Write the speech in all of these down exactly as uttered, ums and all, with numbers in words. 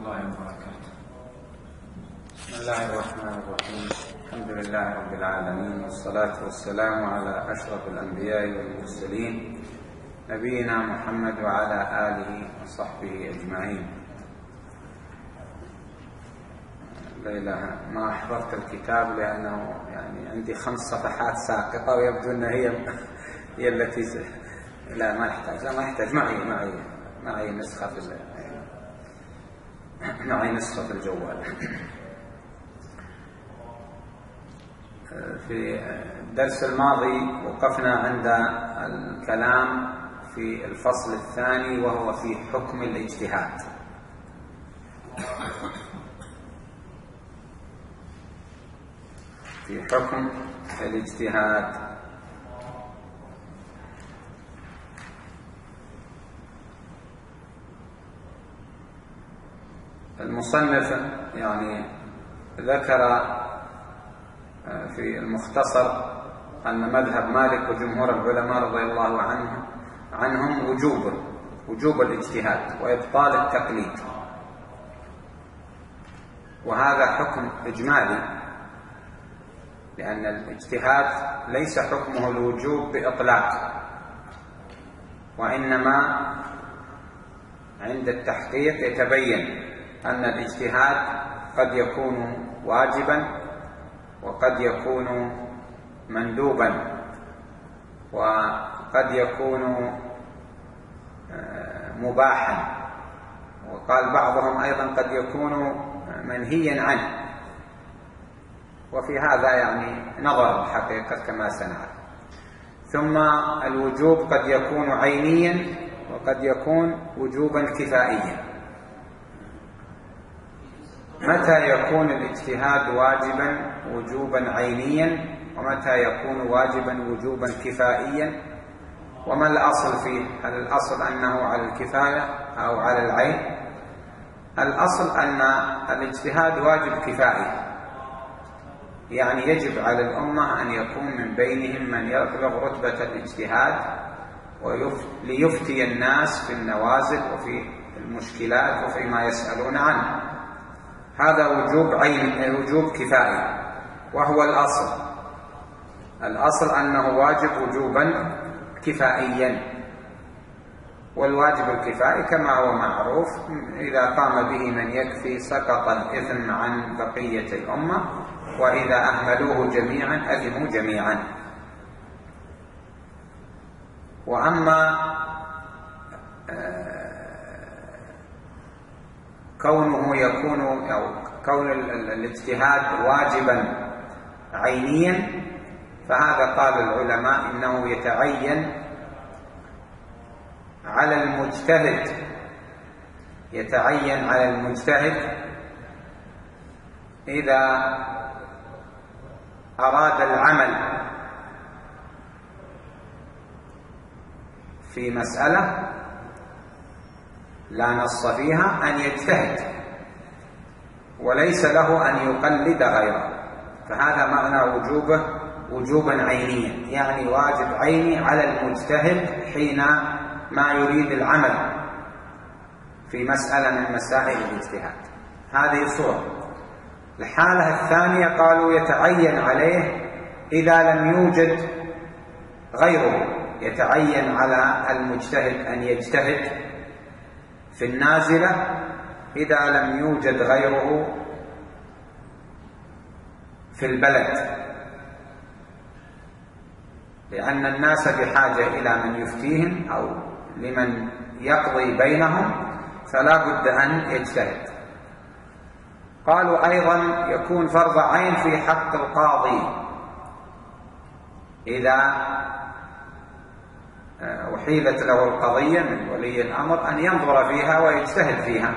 الله وبركاته. بسم الله الرحمن الرحيم. الحمد لله رب العالمين، والصلاة والسلام على أشرف الأنبياء والمرسلين نبينا محمد وعلى آله وصحبه أجمعين. ليلة ما أحضرت الكتاب لأنه يعني عندي خمس صفحات ساقطة ويبدو أن هي هي التي س... لا ما نحتاج لا ما يحتاج معي معي معي نسخة في معي نسخة في الجوال. في الدرس الماضي وقفنا عند الكلام في الفصل الثاني وهو في حكم الاجتهاد. في حكم الاجتهاد المصنف يعني ذكر في المختصر أن مذهب مالك وجمهور العلماء رضي الله عنهم عنهم وجوب وجوب الاجتهاد وإبطال التقليد، وهذا حكم إجمالي، لأن الاجتهاد ليس حكمه الوجوب بإطلاق، وإنما عند التحقيق يتبين أن الاجتهاد قد يكون واجبا وقد يكون مندوبا وقد يكون مباحا، وقال بعضهم أيضا قد يكون منهيا عنه، وفي هذا يعني نظر الحقيقة كما سنعرف. ثم الوجوب قد يكون عينيا وقد يكون وجوبا كفائيا. متى يكون الاجتهاد واجبا وجوبا عينيا ومتى يكون واجبا وجوبا كفائيا؟ وما الأصل فيه؟ هل الأصل أنه على الكفاية أو على العين؟ الأصل أن الاجتهاد واجب كفائي، يعني يجب على الأمة أن يكون من بينهم من يبلغ رتبة الاجتهاد ليفتي الناس في النوازل وفي المشكلات وفيما يسألون عنه. هذا وجوب عين وجوب كفائي، وهو الأصل. الأصل أنه واجب وجوبا كفائيا، والواجب الكفائي كما هو معروف إذا قام به من يكفي سقط الإثم عن بقية الأمة، وإذا أهملوه جميعا أثموا جميعا. وأما كونه يكون أو كون الاجتهاد واجبا عينيا، فهذا قال العلماء إنه يتعين على المجتهد يتعين على المجتهد إذا أراد العمل في مسألة لا نص فيها أن يجتهد، وليس له أن يقلد غيره، فهذا معنى وجوبه وجوبا عينيا، يعني واجب عيني على المجتهد حين ما يريد العمل في مسألة من مسائل الاجتهاد. هذه صورة. الحالة الثانية قالوا يتعين عليه إذا لم يوجد غيره، يتعين على المجتهد أن يجتهد في النازلة إذا لم يوجد غيره في البلد، لأن الناس بحاجة إلى من يفتيهم أو لمن يقضي بينهم، فلا بد أن يجتهد. قالوا أيضا يكون فرض عين في حق القاضي إذا أحيلت له القضية من ولي الأمر أن ينظر فيها ويجتهد فيها،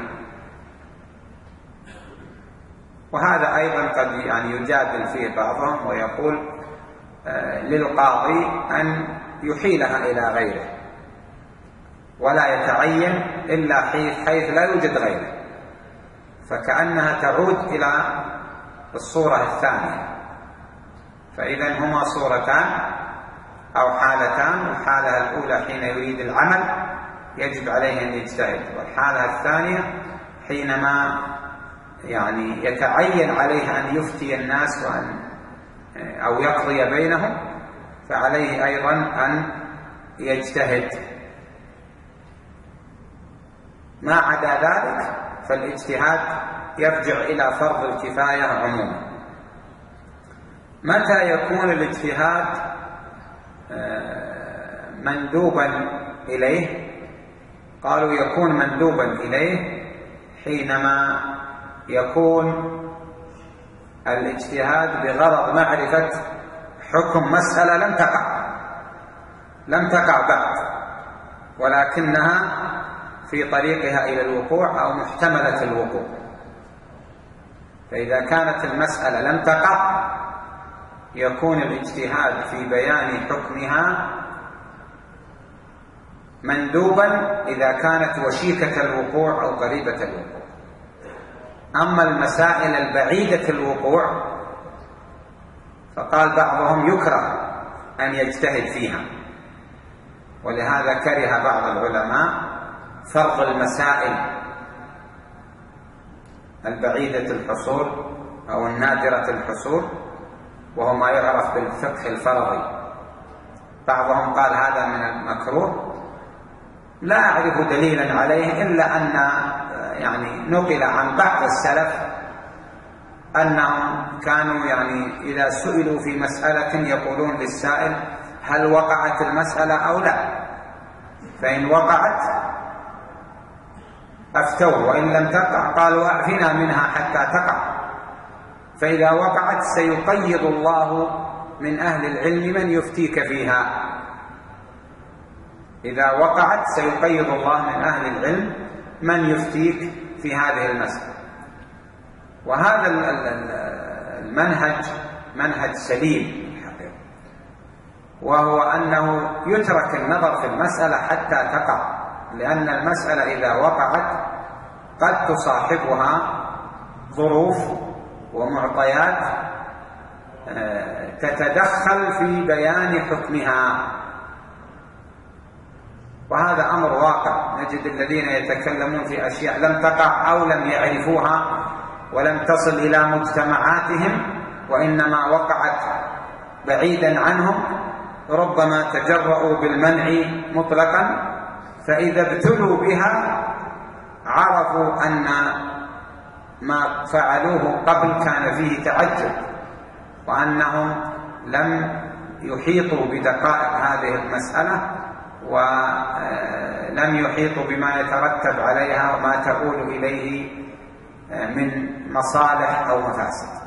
وهذا أيضا قد يعني يجادل فيه بعضهم ويقول للقاضي أن يحيلها إلى غيره ولا يتعين إلا حيث لا يوجد غيره، فكأنها تعود إلى الصورة الثانية. فإذا هما صورتان أو حالتان. الحالة الأولى حين يريد العمل يجب عليه أن يجتهد، والحالة الثانية حينما يعني يتعين عليه أن يفتي الناس وأن أو يقضي بينهم، فعليه أيضا أن يجتهد. ما عدا ذلك فالاجتهاد يرجع إلى فرض الكفاية عموما. متى يكون الاجتهاد مندوبا إليه؟ قالوا يكون مندوبا إليه حينما يكون الاجتهاد بغرض معرفة حكم مسألة لم تقع لم تقع بعد، ولكنها في طريقها إلى الوقوع أو محتملة الوقوع. فإذا كانت المسألة لم تقع يكون الاجتهاد في بيان حكمها مندوبا إذا كانت وشيكة الوقوع أو قريبة الوقوع. أما المسائل البعيدة الوقوع فقال بعضهم يكره أن يجتهد فيها، ولهذا كره بعض العلماء فرض المسائل البعيدة الحصول أو النادرة الحصول، وهو ما يعرف بالفقه الفرضي. بعضهم قال هذا من المكروه، لا أعرف دليلا عليه إلا أن يعني نقل عن بعض السلف أنهم كانوا يعني إذا سئلوا في مسألة يقولون للسائل هل وقعت المسألة أو لا، فإن وقعت أفتوا، وإن لم تقع قالوا أعفنا منها حتى تقع. فإذا وقعت سيقيض الله من أهل العلم من يفتيك فيها. إذا وقعت سيقيض الله من أهل العلم من يفتيك في هذه المسألة. وهذا المنهج منهج سليم الحقيقة، وهو أنه يترك النظر في المسألة حتى تقع، لأن المسألة إذا وقعت قد تصاحبها ظروف ومعطيات تتدخل في بيان حكمها، وهذا أمر واقع. نجد الذين يتكلمون في أشياء لم تقع أو لم يعرفوها ولم تصل إلى مجتمعاتهم، وإنما وقعت بعيدا عنهم، ربما تجرؤوا بالمنع مطلقا، فإذا ابتلوا بها عرفوا أن ما فعلوه قبل كان فيه تعجب، وأنهم لم يحيطوا بدقائق هذه المسألة، ولم يحيطوا بما يترتب عليها وما تؤول إليه من مصالح أو مفاسد.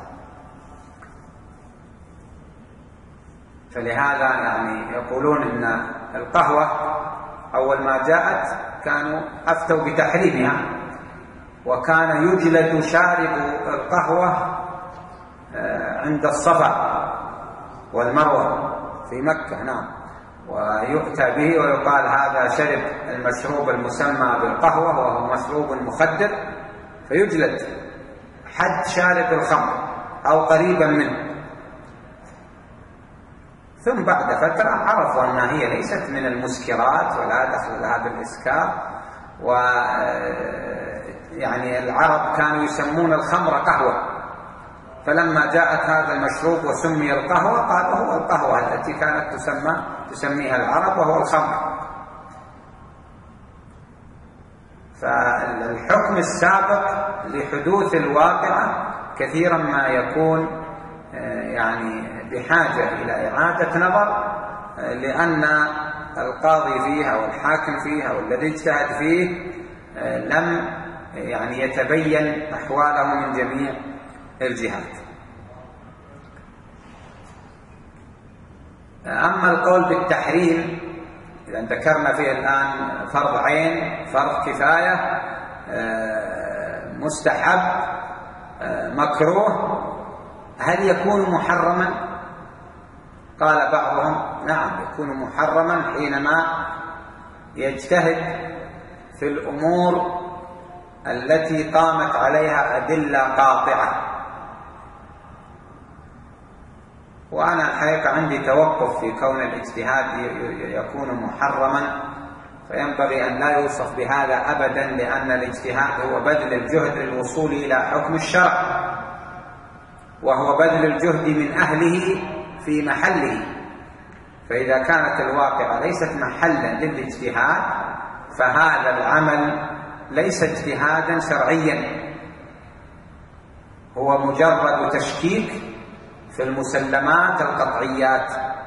فلهذا يعني يقولون إن القهوة أول ما جاءت كانوا أفتوا بتحريمها، وكان يجلد شارب القهوة عند الصفا والمروة في مكة، نعم، ويؤتى به ويقال هذا شرب المشروب المسمى بالقهوة وهو مشروب مخدر، فيجلد حد شارب الخمر أو قريبا منه. ثم بعد فترة عرفوا أنها هي ليست من المسكرات ولا دخل لها بالإسكار، و يعني العرب كانوا يسمون الخمر قهوة، فلما جاءت هذا المشروب وسمي القهوة قالوا هو القهوة التي كانت تسمى تسميها العرب وهو الخمر. فالحكم السابق لحدوث الواقعة كثيرا ما يكون يعني بحاجة إلى إعادة نظر، لأن القاضي فيه أو الحاكم فيه أو الذي اجتهد فيه لم يعني يتبين أحواله من جميع الجهات. أما القول بالتحريم إذا ذكرنا فيه الآن فرض عين، فرض كفاية، مستحب، مكروه، هل يكون محرما؟ قال بعضهم نعم يكون محرما حينما يجتهد في الأمور التي قامت عليها أدلة قاطعة. وأنا الحقيقة عندي توقف في كون الاجتهاد يكون محرما، فينبغي أن لا يوصف بهذا أبدا، لأن الاجتهاد هو بذل الجهد للوصول إلى حكم الشرع، وهو بذل الجهد من أهله في محله. فإذا كانت الواقعة ليست محلا للاجتهاد فهذا العمل ليس اجتهادا شرعيا، هو مجرد تشكيك في المسلمات القطعيات.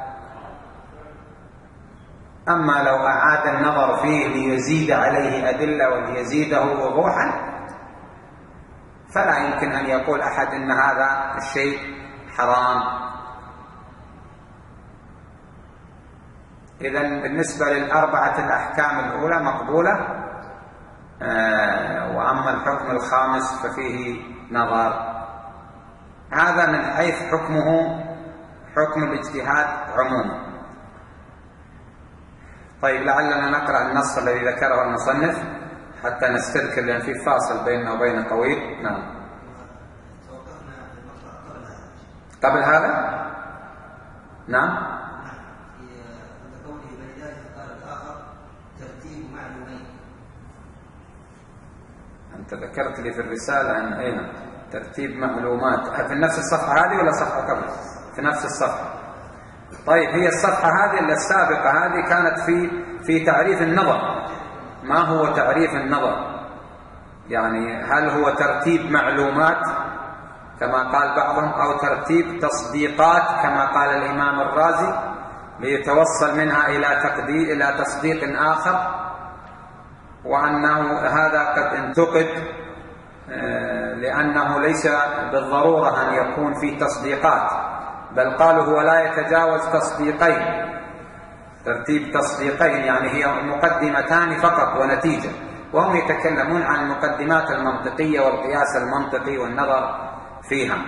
أما لو أعاد النظر فيه ليزيد عليه أدلة وليزيده وضوحا فلا يمكن أن يقول أحد إن هذا الشيء حرام. إذن بالنسبة للأربعة الأحكام الأولى مقبولة، آه وأما الحكم الخامس ففيه نظر. هذا من حيث حكمه حكم الاجتهاد عموما. طيب لعلنا نقرأ النص الذي ذكره المصنف حتى نستذكر، لأن في فاصل بيننا وبين طويل. نعم. قبل هذا؟ نعم. أنت ذكرت لي في الرسالة أن أين ترتيب معلومات في نفس الصفحة هذه ولا صفحة قبل؟ في نفس الصفحة. طيب هي الصفحة هذه السابقة هذه كانت في في تعريف النظر. ما هو تعريف النظر؟ يعني هل هو ترتيب معلومات كما قال بعضهم، أو ترتيب تصديقات كما قال الإمام الرازي ليتوصل منها إلى تقدير إلى تصديق آخر، وأنه هذا قد انتقد لأنه ليس بالضرورة أن يكون فيه تصديقات، بل قالوا هو لا يتجاوز تصديقين، ترتيب تصديقين يعني هي مقدمتان فقط ونتيجة، وهم يتكلمون عن المقدمات المنطقية والقياس المنطقي والنظر فيها.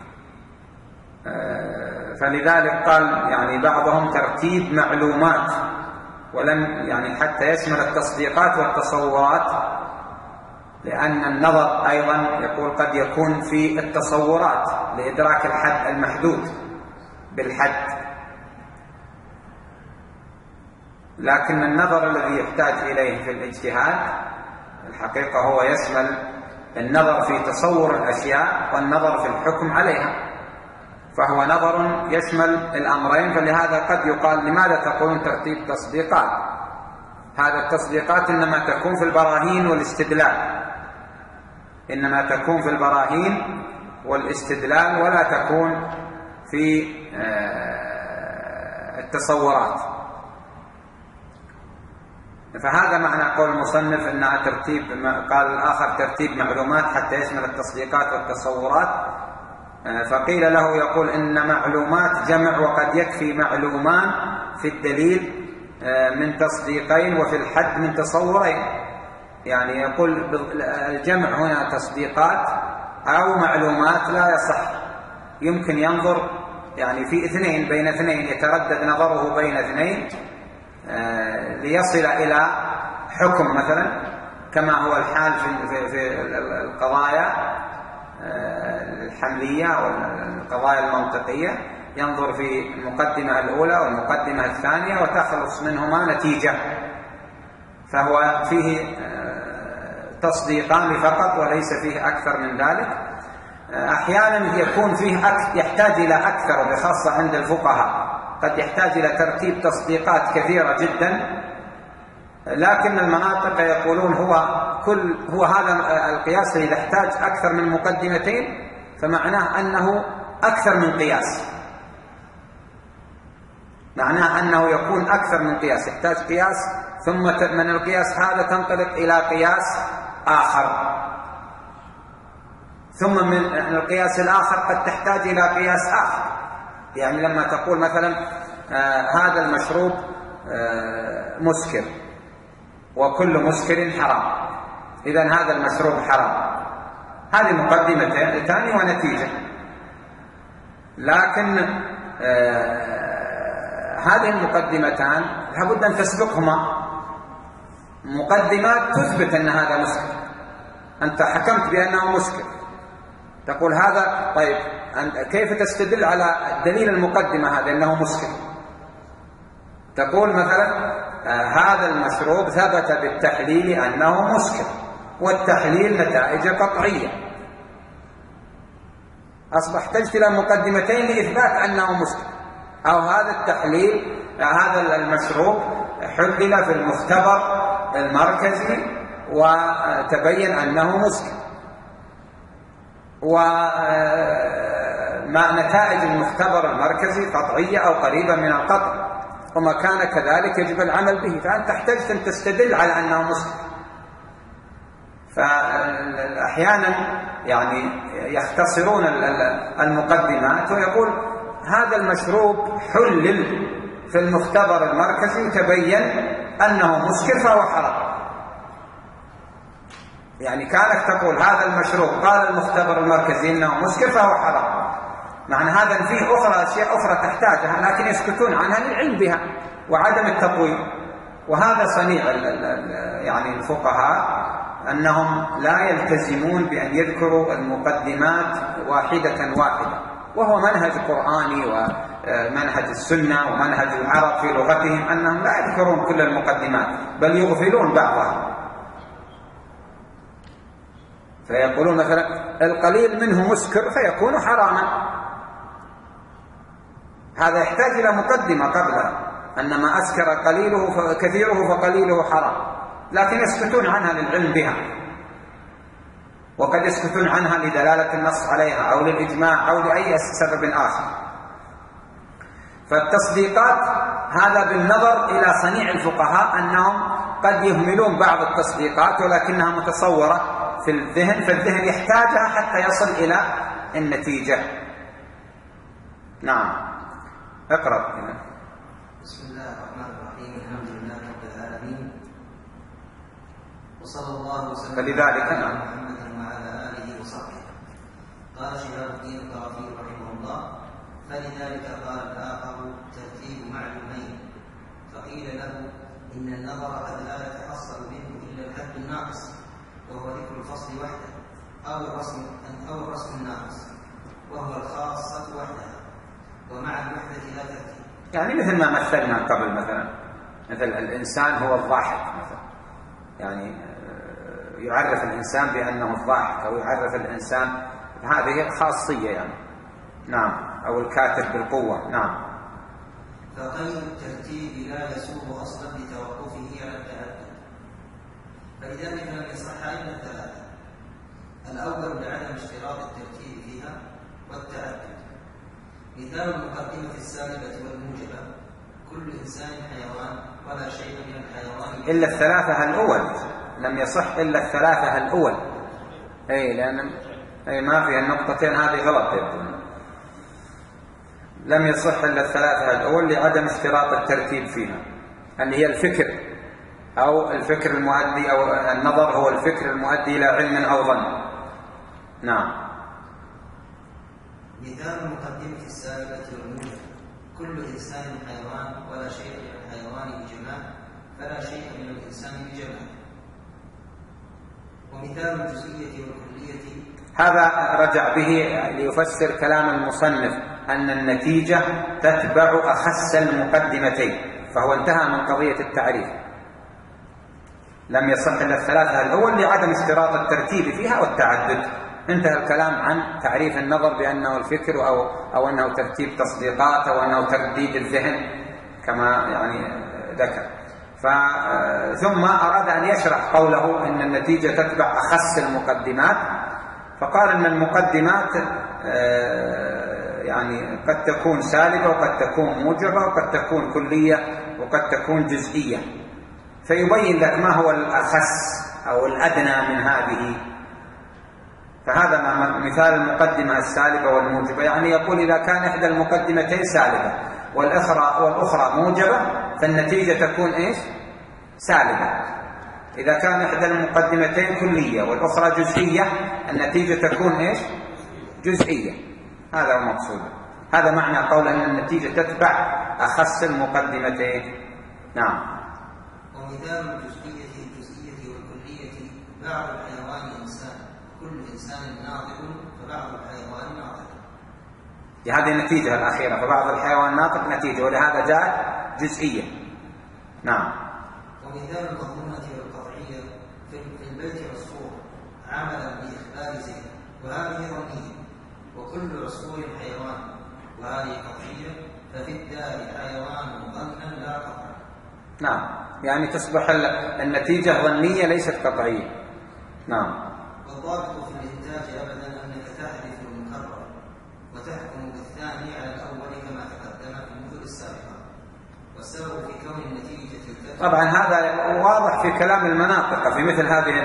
فلذلك قال يعني بعضهم ترتيب معلومات، ولم يعني حتى يشمل التصديقات والتصورات، لأن النظر أيضا يقول قد يكون في التصورات لإدراك الحد المحدود بالحد، لكن النظر الذي يحتاج إليه في الاجتهاد الحقيقة هو يشمل النظر في تصور الأشياء والنظر في الحكم عليها، فهو نظر يشمل الأمرين. فلهذا قد يقال لماذا تقولون ترتيب تصديقات؟ هذا التصديقات إنما تكون في البراهين والاستدلال، إنما تكون في البراهين والاستدلال ولا تكون في التصورات. فهذا معنى قول المصنف أنها ترتيب، قال الآخر ترتيب معلومات حتى يشمل التصديقات والتصورات. فقيل له يقول إن معلومات جمع، وقد يكفي معلومان في الدليل من تصديقين وفي الحد من تصورين. يعني يقول الجمع هنا تصديقات أو معلومات لا يصح، يمكن ينظر يعني في اثنين بين اثنين، يتردد نظره بين اثنين ليصل إلى حكم مثلا، كما هو الحال في في القضايا الحملية والقضايا المنطقية، ينظر في المقدمة الأولى والمقدمة الثانية وتخلص منهما نتيجة، فهو فيه تصديقان فقط وليس فيه أكثر من ذلك. أحيانا يكون فيه أكثر، يحتاج إلى أكثر، بخاصة عند الفقهاء قد يحتاج إلى ترتيب تصديقات كثيرة جدا، لكن المناطق يقولون هو كل هو هذا القياس إذا احتاج أكثر من مقدمتين فمعناه أنه أكثر من قياس، معناه أنه يكون أكثر من قياس، يحتاج قياس ثم من القياس هذا تنطلق إلى قياس آخر، ثم من القياس الآخر قد تحتاج إلى قياس آخر. يعني لما تقول مثلا آه هذا المشروب آه مسكر وكل مسكر حرام، إذن هذا المشروب حرام، هذه مقدمة ثانية ونتيجة. لكن آه هذه المقدمتان لابد أن تسبقهما مقدمات تثبت أن هذا مسكر، أنت حكمت بأنه مسكر، تقول هذا طيب كيف تستدل على دليل المقدمة هذا أنه مسكر؟ تقول مثلا آه هذا المشروب ثبت بالتحليل أنه مسكر، والتحليل نتائج قطعية، أصبح احتجت إلى مقدمتين لإثبات أنه مسكر، أو هذا التحليل هذا المشروب حلل في المختبر المركزي وتبين أنه مسكر، وما نتائج المختبر المركزي قطعية أو قريبة من القطع، وما كان كذلك يجب العمل به، فأنت احتجت أن تستدل على أنه مسكر. فأحيانا يعني يختصرون المقدمات ويقول هذا المشروب حلل في المختبر المركزي تبين أنه مسكر فهو حرام. يعني كانك تقول هذا المشروب قال المختبر المركزي إنه مسكر فهو حرام، معنى هذا فيه أخرى أشياء أخرى تحتاجها لكن يسكتون عنها للعلم بها وعدم التقويم. وهذا صنيع يعني الفقهاء أنهم لا يلتزمون بأن يذكروا المقدمات واحدة واحدة، وهو منهج قرآني ومنهج السنة ومنهج العرب في لغتهم أنهم لا يذكرون كل المقدمات بل يغفلون بعضها، فيقولون مثلا القليل منه مسكر فيكون حراما، هذا يحتاج إلى مقدمة قبلها أن ما أسكر قليله كثيره فقليله حرام، لكن يسكتون عنها للعلم بها، وقد يسكتون عنها لدلالة النص عليها أو للإجماع أو لأي سبب آخر. فالتصديقات هذا بالنظر إلى صنيع الفقهاء أنهم قد يهملون بعض التصديقات ولكنها متصورة في الذهن، فالذهن يحتاجها حتى يصل إلى النتيجة. نعم، اقرأ. بسم الله الرحمن الرحيم، الحمد لله رب العالمين، وصلى الله وسلم فلذلك على محمد وعلى آله وصحبه. قال شهاب الدين الطرافي رحمه الله: فلذلك قال الآخر ترتيب معلومين، فقيل له إن النظر قد لا يتحصل منه إلا الحد الناقص وهو ذكر الفصل وحده، أو الرسم أو الرسم الناقص وهو الخاصة وحدها، ومع الوحدة لا ترتيب. يعني مثل ما مثلنا قبل، مثلا مثل الإنسان هو الضاحك مثلا، يعني يعرف الإنسان بأنه الضاحك أو يعرف الإنسان هذه خاصية يعني. نعم، أو الكاتب بالقوة. نعم. فغير الترتيب لا يسوغ أصلا لتوقفه على التعدد، فلذلك لم يصح إلا الثلاثة: الأول لعدم اشتراط الترتيب فيها والتعدد. مثال المقدمة السالبة والموجبة: كل إنسان حيوان ولا شيء من الحيوان إلا الثلاثة الأول، لم يصح إلا الثلاثة الأول. أي لأن أي ما في النقطتين هذه غلط يبدو. لم يصح إلا الثلاثة الأول لعدم اشتراط الترتيب فيها، اللي هي الفكر أو الفكر المؤدي، أو النظر هو الفكر المؤدي إلى علم أو ظن. نعم. مثال المقدمة السابقة والموجبة: كل إنسان حيوان ولا شيء من الحيوان بجماع فلا شيء من الإنسان بجماع. ومثال الجزئية والكلية هذا رجع به ليفسر كلام المصنف أن النتيجة تتبع أخس المقدمتين، فهو انتهى من قضية التعريف. لم يصح إلا الثلاثة الأول لعدم اشتراط الترتيب فيها والتعدد. انتهى الكلام عن تعريف النظر بأنه الفكر أو, أو أنه ترتيب تصديقات أو أنه ترديد الذهن كما يعني ذكر. ثم أراد أن يشرح قوله أن النتيجة تتبع أخس المقدمات، فقال أن المقدمات يعني قد تكون سالبة وقد تكون موجبة وقد تكون كلية وقد تكون جزئية، فيبين لك ما هو الأخس أو الأدنى من هذه. فهذا مثال المقدمة السالبة والموجبة، يعني يقول إذا كان إحدى المقدمتين سالبة والأخرى والأخرى موجبة فالنتيجة تكون إيش؟ سالبة. إذا كان إحدى المقدمتين كلية والأخرى جزئية النتيجة تكون إيش؟ جزئية. هذا هو المقصود. هذا معنى قول أن النتيجة تتبع أخس المقدمتين. نعم. ومثال الجزئية الجزئية والكلية: بعض الحيوان إنسان، كل إنسان ناطق فبعض الحيوان ناطق. هذه النتيجة الأخيرة، فبعض الحيوان ناطق نتيجة، ولهذا جاء جزئية. نعم. ومثال المضمونة والقطعية في البيت عصفور عملا بإخبار زيد، وهذه ظنية. وكل عصفور حيوان، وهذه قطعية، ففي الدار حيوان ظنا لا قطعا. نعم، يعني تصبح النتيجة ظنية ليست قطعية. نعم. والضابط في الإنتاج أبدا أنك تحذف المكرر وتحكم بالثاني على الأول كما تقدم في المثل السابقة. والسبب في كون النتيجة طبعا هذا واضح في كلام المناطق في مثل هذه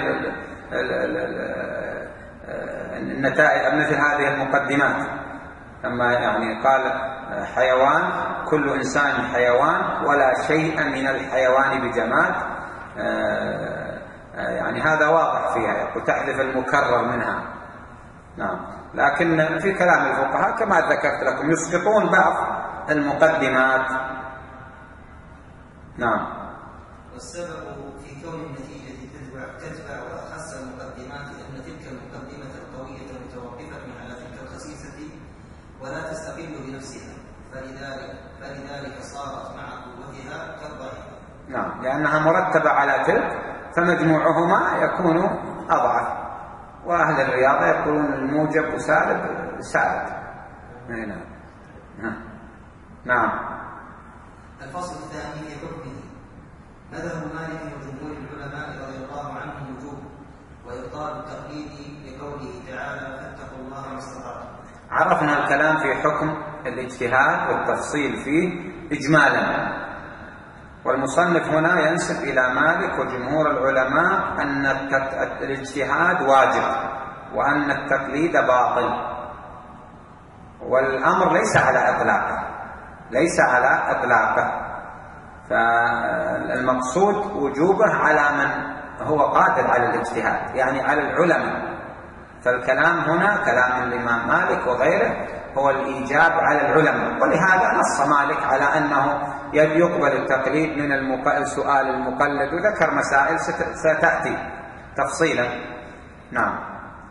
النتائج، مثل هذه المقدمات، لما يعني قال حيوان كل إنسان حيوان ولا شيء من الحيوان بجماد، يعني هذا واضح فيها، يقول تحذف المكرر منها. نعم. لكن في كلام الفقهاء كما ذكرت لكم يسقطون بعض المقدمات. نعم. والسبب في كون النتيجة تتبع تتبع أخص المقدمات أن تلك المقدمة القوية متوقفة على تلك الخسيسة ولا تستقل بنفسها، فلذلك فلذلك صارت مع قوتها كالضعيفة. نعم، لأنها مرتبة على تلك فمجموعهما يكون أضعف. وأهل الرياضة يقولون الموجب وسالب سالب. نعم. نعم. الفصل الثاني في حكمه. مذهب مالك وجمهور العلماء رضي الله عنهم وجوب وإبطال التقليد لقوله تعالى فاتقوا الله ما استطعتم. عرفنا الكلام في حكم الاجتهاد والتفصيل فيه إجمالا، والمصنف هنا ينسب إلى مالك وجمهور العلماء أن الاجتهاد واجب وأن التقليد باطل، والأمر ليس على إطلاقه ليس على إطلاقه فالمقصود وجوبه على من هو قادر على الاجتهاد، يعني على العلماء. فالكلام هنا كلام الإمام مالك وغيره هو الإيجاب على العلماء، ولهذا نص مالك على أنه يقبل التقليد من سؤال المقلد، وذكر مسائل ستأتي تفصيلا. نعم.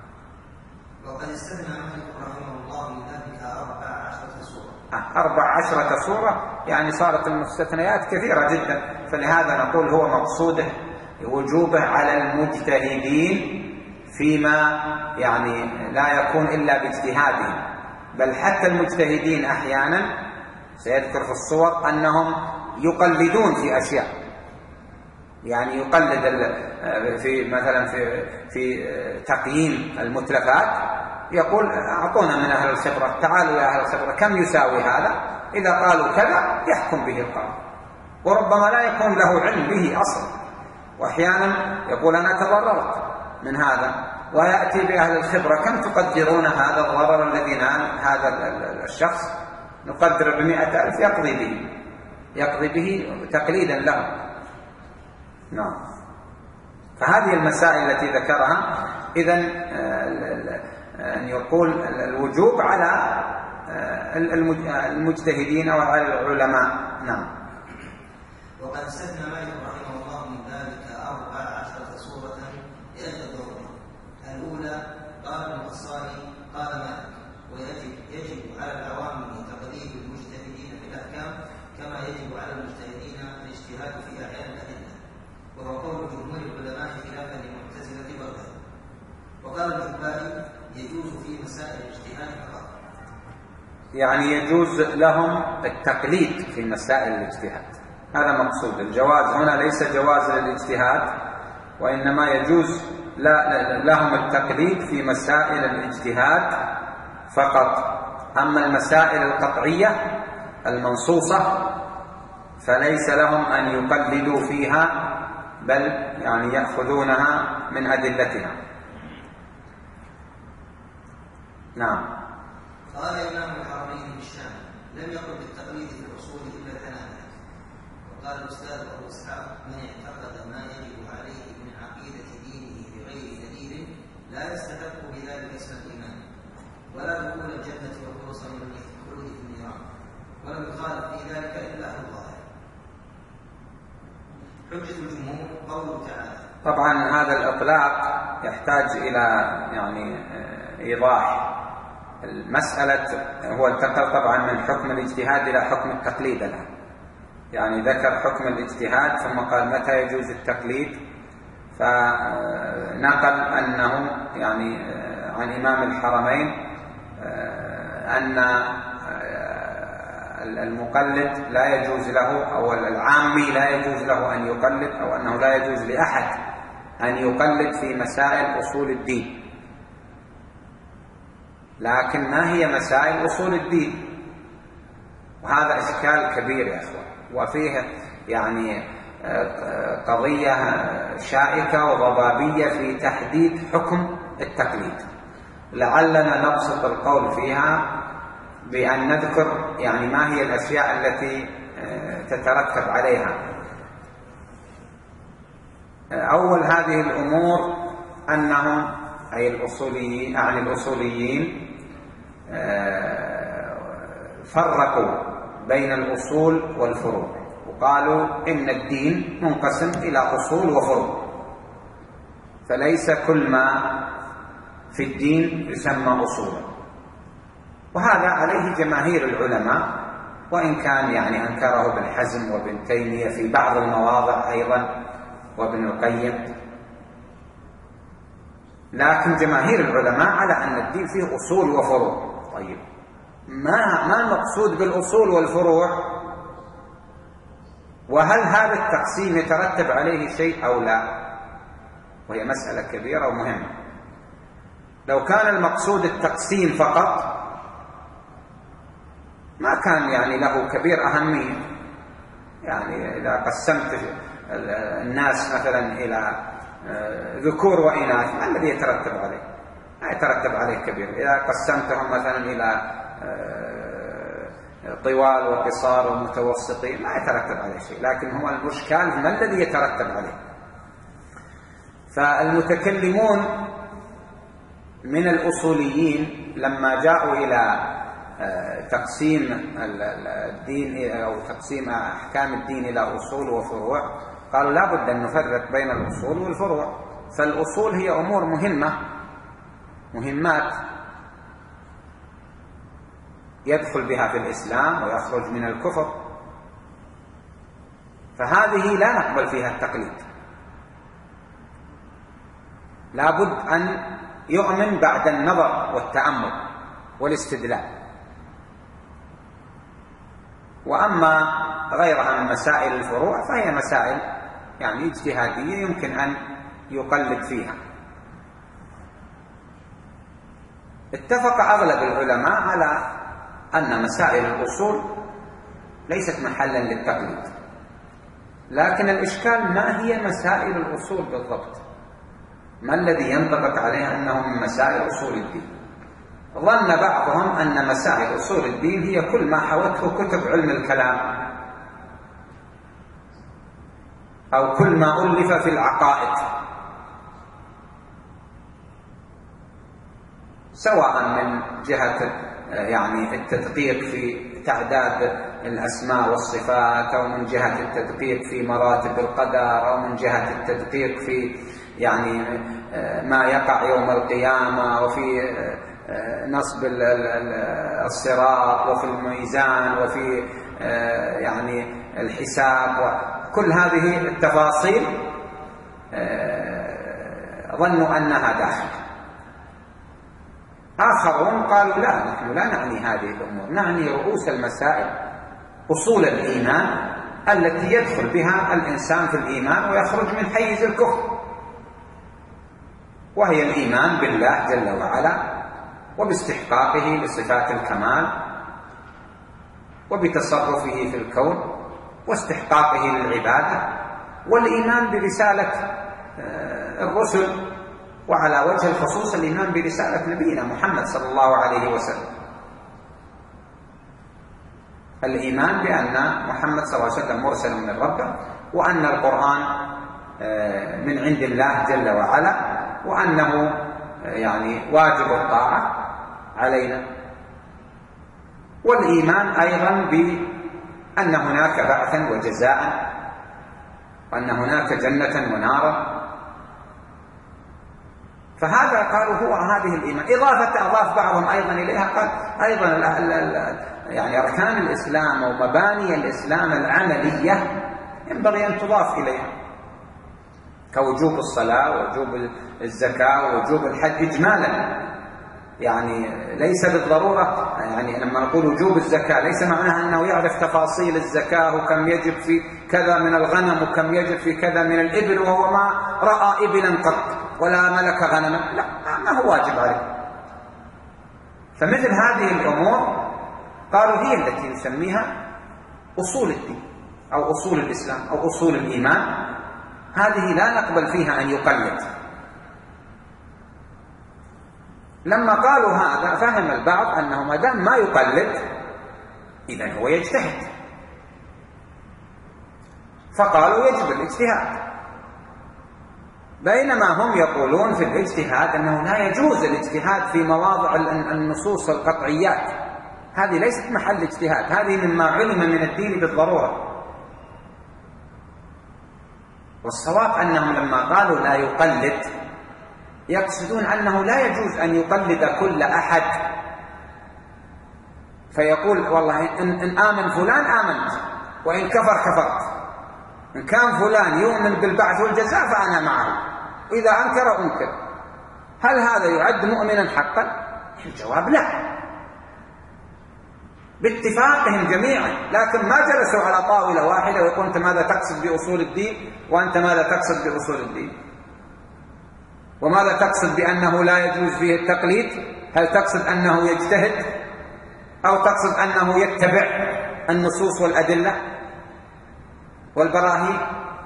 وقد استثنى مالك رحمه الله من ذلك أربع عشرة سورة. أربع عشرة سورة، يعني صارت المستثنيات كثيرة جدا، فلهذا نقول هو مقصوده وجوبه على المجتهدين فيما يعني لا يكون إلا باجتهادهم، بل حتى المجتهدين أحيانا سيذكر في الصور أنهم يقلدون في أشياء، يعني يقلد في مثلا في في تقييم المتلفات، يقول أعطونا من أهل الخبرة، تعالوا يا أهل الخبرة كم يساوي هذا، إذا قالوا كذا يحكم به القاضي، وربما لا يكون له علم به أصلا، وأحيانا يقول أنا تضررت من هذا، ويأتي بأهل الخبرة كم تقدرون هذا الضرر الذي نال هذا الشخص، نقدر بمئة ألف، يقضي به يقضي به تقليدا له. نعم. فهذه المسائل التي ذكرها إذن أن يقول الوجوب على المجتهدين وعلى العلماء. نعم. وقد استثنى مالك رحمه الله من ذلك أربع عشرة سورة لأجل الضرورة. الأولى قال المقصاري قال مالك ويجب يجب على العوام تقليد المجتهدين في الأحكام كما يجب على المجتهدين الاجتهاد في أحيان الأدلة، وهو قول جمهور العلماء خلافا للمعتزلة وغيرهم. وقال الجبائي يجوز في مسائل الاجتهاد فقط، يعني يجوز لهم التقليد في مسائل الاجتهاد، هذا مقصود. الجواز هنا ليس جواز للاجتهاد، وإنما يجوز لهم التقليد في مسائل الاجتهاد فقط. أما المسائل القطعية المنصوصة فليس لهم أن يقلدوا فيها، بل يعني يأخذونها من أدلتها. نعم. قال إمام الحرمين بالشام لم يقل بالتقليد في الأصول إلا ثلاثة. وقال الأستاذ أبو إسحاق من اعتقد ما يجب عليه من عقيدة دينه بغير دليل لا يستحق بذلك اسم الإيمان ولا دخول الجنة وخلوصا من الخلود في النيران، ولم يخالف في ذلك إلا أهل الظاهر. حجة الجمهور قوله تعالى. طبعا هذا الإطلاق يحتاج إلى يعني إيضاح. المسألة هو انتقل طبعا من حكم الاجتهاد إلى حكم التقليد الآن، يعني ذكر حكم الاجتهاد ثم قال متى يجوز التقليد، فنقل أنه يعني عن إمام الحرمين أن المقلد لا يجوز له، أو العامي لا يجوز له أن يقلد، أو أنه لا يجوز لأحد أن يقلد في مسائل أصول الدين. لكن ما هي مسائل أصول الدين؟ وهذا إشكال كبير يا أخوان، وفيه يعني قضية شائكة وضبابية في تحديد حكم التقليد. لعلنا نبسط القول فيها بأن نذكر يعني ما هي الأشياء التي تترتب عليها. أول هذه الأمور أنهم أي الأصوليين أعني الأصوليين فرقوا بين الأصول والفروع، وقالوا إن الدين منقسم إلى أصول وفروع، فليس كل ما في الدين يسمى أصولا. وهذا عليه جماهير العلماء، وإن كان يعني أنكره ابن حزم وابن تيمية في بعض المواضع أيضا وابن القيم، لكن جماهير العلماء على أن الدين فيه أصول وفروع. طيب ما ما المقصود بالأصول والفروع؟ وهل هذا التقسيم يترتب عليه شيء أو لا؟ وهي مسألة كبيرة ومهمة. لو كان المقصود التقسيم فقط ما كان يعني له كبير أهمية. يعني إذا قسمت الناس مثلا إلى ذكور وإناث ما الذي يترتب عليه؟ ما يترتب عليه كبير. إذا قسمتهم مثلا إلى طوال وقصار ومتوسطين ما يترتب عليه شيء، لكن هو المشكال ما الذي يترتب عليه. فالمتكلمون من الأصوليين لما جاءوا إلى تقسيم الدين أو تقسيم أحكام الدين إلى أصول وفروع قالوا لا بد أن نفرق بين الأصول والفروع. فالأصول هي أمور مهمة مهمات يدخل بها في الإسلام ويخرج من الكفر، فهذه لا نقبل فيها التقليد. لا بد أن يؤمن بعد النظر والتأمل والاستدلال. وأما غيرها من مسائل الفروع فهي مسائل يعني اجتهادية يمكن أن يقلد فيها. اتفق أغلب العلماء على أن مسائل الأصول ليست محلا للتقليد، لكن الإشكال ما هي مسائل الأصول بالضبط؟ ما الذي ينطبق عليها أنه من مسائل أصول الدين؟ ظن بعضهم أن مسائل أصول الدين هي كل ما حوته كتب علم الكلام أو كل ما ألف في العقائد، سواء من جهة يعني التدقيق في تعداد الأسماء والصفات، أو من جهة التدقيق في مراتب القدر، أو من جهة التدقيق في يعني ما يقع يوم القيامة، وفي نصب الصراط، وفي الميزان، وفي يعني الحساب، وكل هذه التفاصيل ظنوا أنها داخل. آخرون قالوا لا، نحن لا نعني هذه الأمور، نعني رؤوس المسائل، أصول الإيمان التي يدخل بها الإنسان في الإيمان ويخرج من حيز الكفر، وهي الإيمان بالله جل وعلا وباستحقاقه لصفات الكمال وبتصرفه في الكون واستحقاقه للعبادة، والإيمان برسالة الرسل، وعلى وجه الخصوص الإيمان برسالة نبينا محمد صلى الله عليه وسلم. الإيمان بأن محمد صلى الله عليه وسلم مرسل من ربه، وأن القرآن من عند الله جل وعلا، وأنه يعني واجب الطاعة علينا. والإيمان أيضا بأن هناك بعثا وجزاء، وأن هناك جنة ونارا. فهذا قالوا هو هذه الإيمان. إضافة أضاف بعضهم أيضا إليها، قال أيضا ال ال ال يعني أركان الإسلام أو مباني الإسلام العملية ينبغي أن تضاف إليها، كوجوب الصلاة ووجوب الزكاة ووجوب الحج إجمالا. يعني ليس بالضرورة، يعني لما نقول وجوب الزكاة ليس معناها أنه يعرف تفاصيل الزكاة وكم يجب في كذا من الغنم وكم يجب في كذا من الإبل وهو ما رأى إبلا قط ولا ملك غنما، لا، ما هو واجب عليه. فمثل هذه الأمور قالوا هي التي نسميها أصول الدين أو أصول الإسلام أو أصول الإيمان، هذه لا نقبل فيها أن يقلد. لما قالوا هذا فهم البعض أنه ما دام ما يقلد إذن هو يجتهد، فقالوا يجب الاجتهاد، بينما هم يقولون في الاجتهاد أنه لا يجوز الاجتهاد في مواضع النصوص القطعيات، هذه ليست محل اجتهاد، هذه مما علم من الدين بالضرورة. والصواب أنهم لما قالوا لا يقلد يقصدون أنه لا يجوز أن يقلد كل أحد، فيقول والله إن, إن آمن فلان آمنت وإن كفر كفرت، إن كان فلان يؤمن بالبعث والجزاء فأنا معه، وإذا أنكر أنكر. هل هذا يعد مؤمنا حقا؟ الجواب لا، باتفاقهم جميعا، لكن ما جلسوا على طاولة واحدة ويقول أنت ماذا تقصد بأصول الدين وأنت ماذا تقصد بأصول الدين، وماذا تقصد بأنه لا يجوز فيه التقليد، هل تقصد أنه يجتهد أو تقصد أنه يتبع النصوص والأدلة والبراهين؟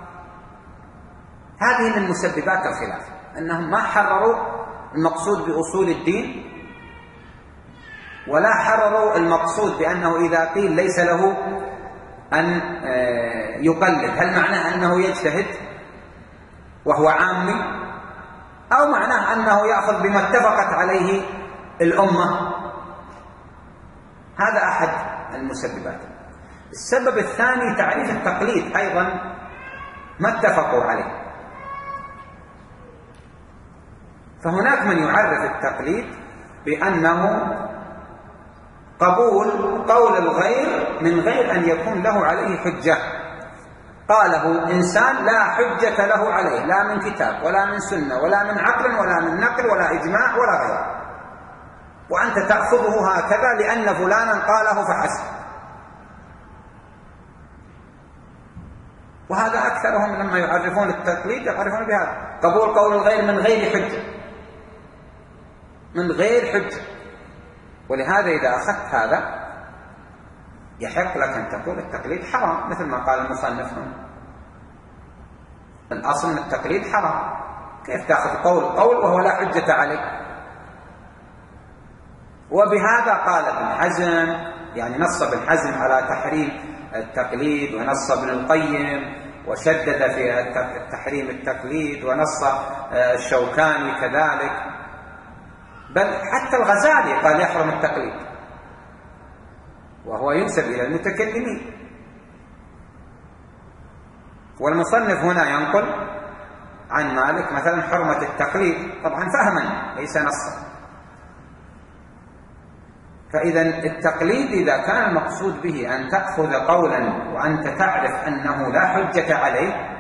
هذه من مسببات الخلاف، أنهم ما حرروا المقصود بأصول الدين ولا حرروا المقصود بأنه إذا قيل ليس له أن يقلد هل معناه أنه يجتهد وهو عامي، أو معناه أنه يأخذ بما اتفقت عليه الأمة. هذا أحد المسببات. السبب الثاني تعريف التقليد أيضا ما اتفقوا عليه، فهناك من يعرف التقليد بأنه قبول قول الغير من غير أن يكون له عليه حجة، قاله إنسان لا حجة له عليه، لا من كتاب ولا من سنة ولا من عقل ولا من نقل ولا إجماع ولا غيره، وأنت تأخذه هكذا لأن فلانا قاله فحسب. وهذا أكثرهم لما يعرفون التقليد يعرفون بهذا، قبول قول الغير من غير حجة، من غير حجة. ولهذا إذا أخذت هذا يحق لك أن تقول التقليد حرام، مثل ما قال المصنف هنا، الأصل من التقليد حرام، كيف تأخذ قول قول وهو لا حجة عليه؟ وبهذا قال ابن حزم، يعني نص ابن حزم على تحريم التقليد، ونص ابن القيم وشدد في تحريم التقليد، ونص الشوكاني كذلك، بل حتى الغزالي قال يحرم التقليد وهو ينسب إلى المتكلمين. والمصنف هنا ينقل عن مالك مثلا حرمة التقليد، طبعا فهما ليس نصا. فإذا التقليد إذا كان المقصود به أن تأخذ قولا وأنت تعرف أنه لا حجة عليه،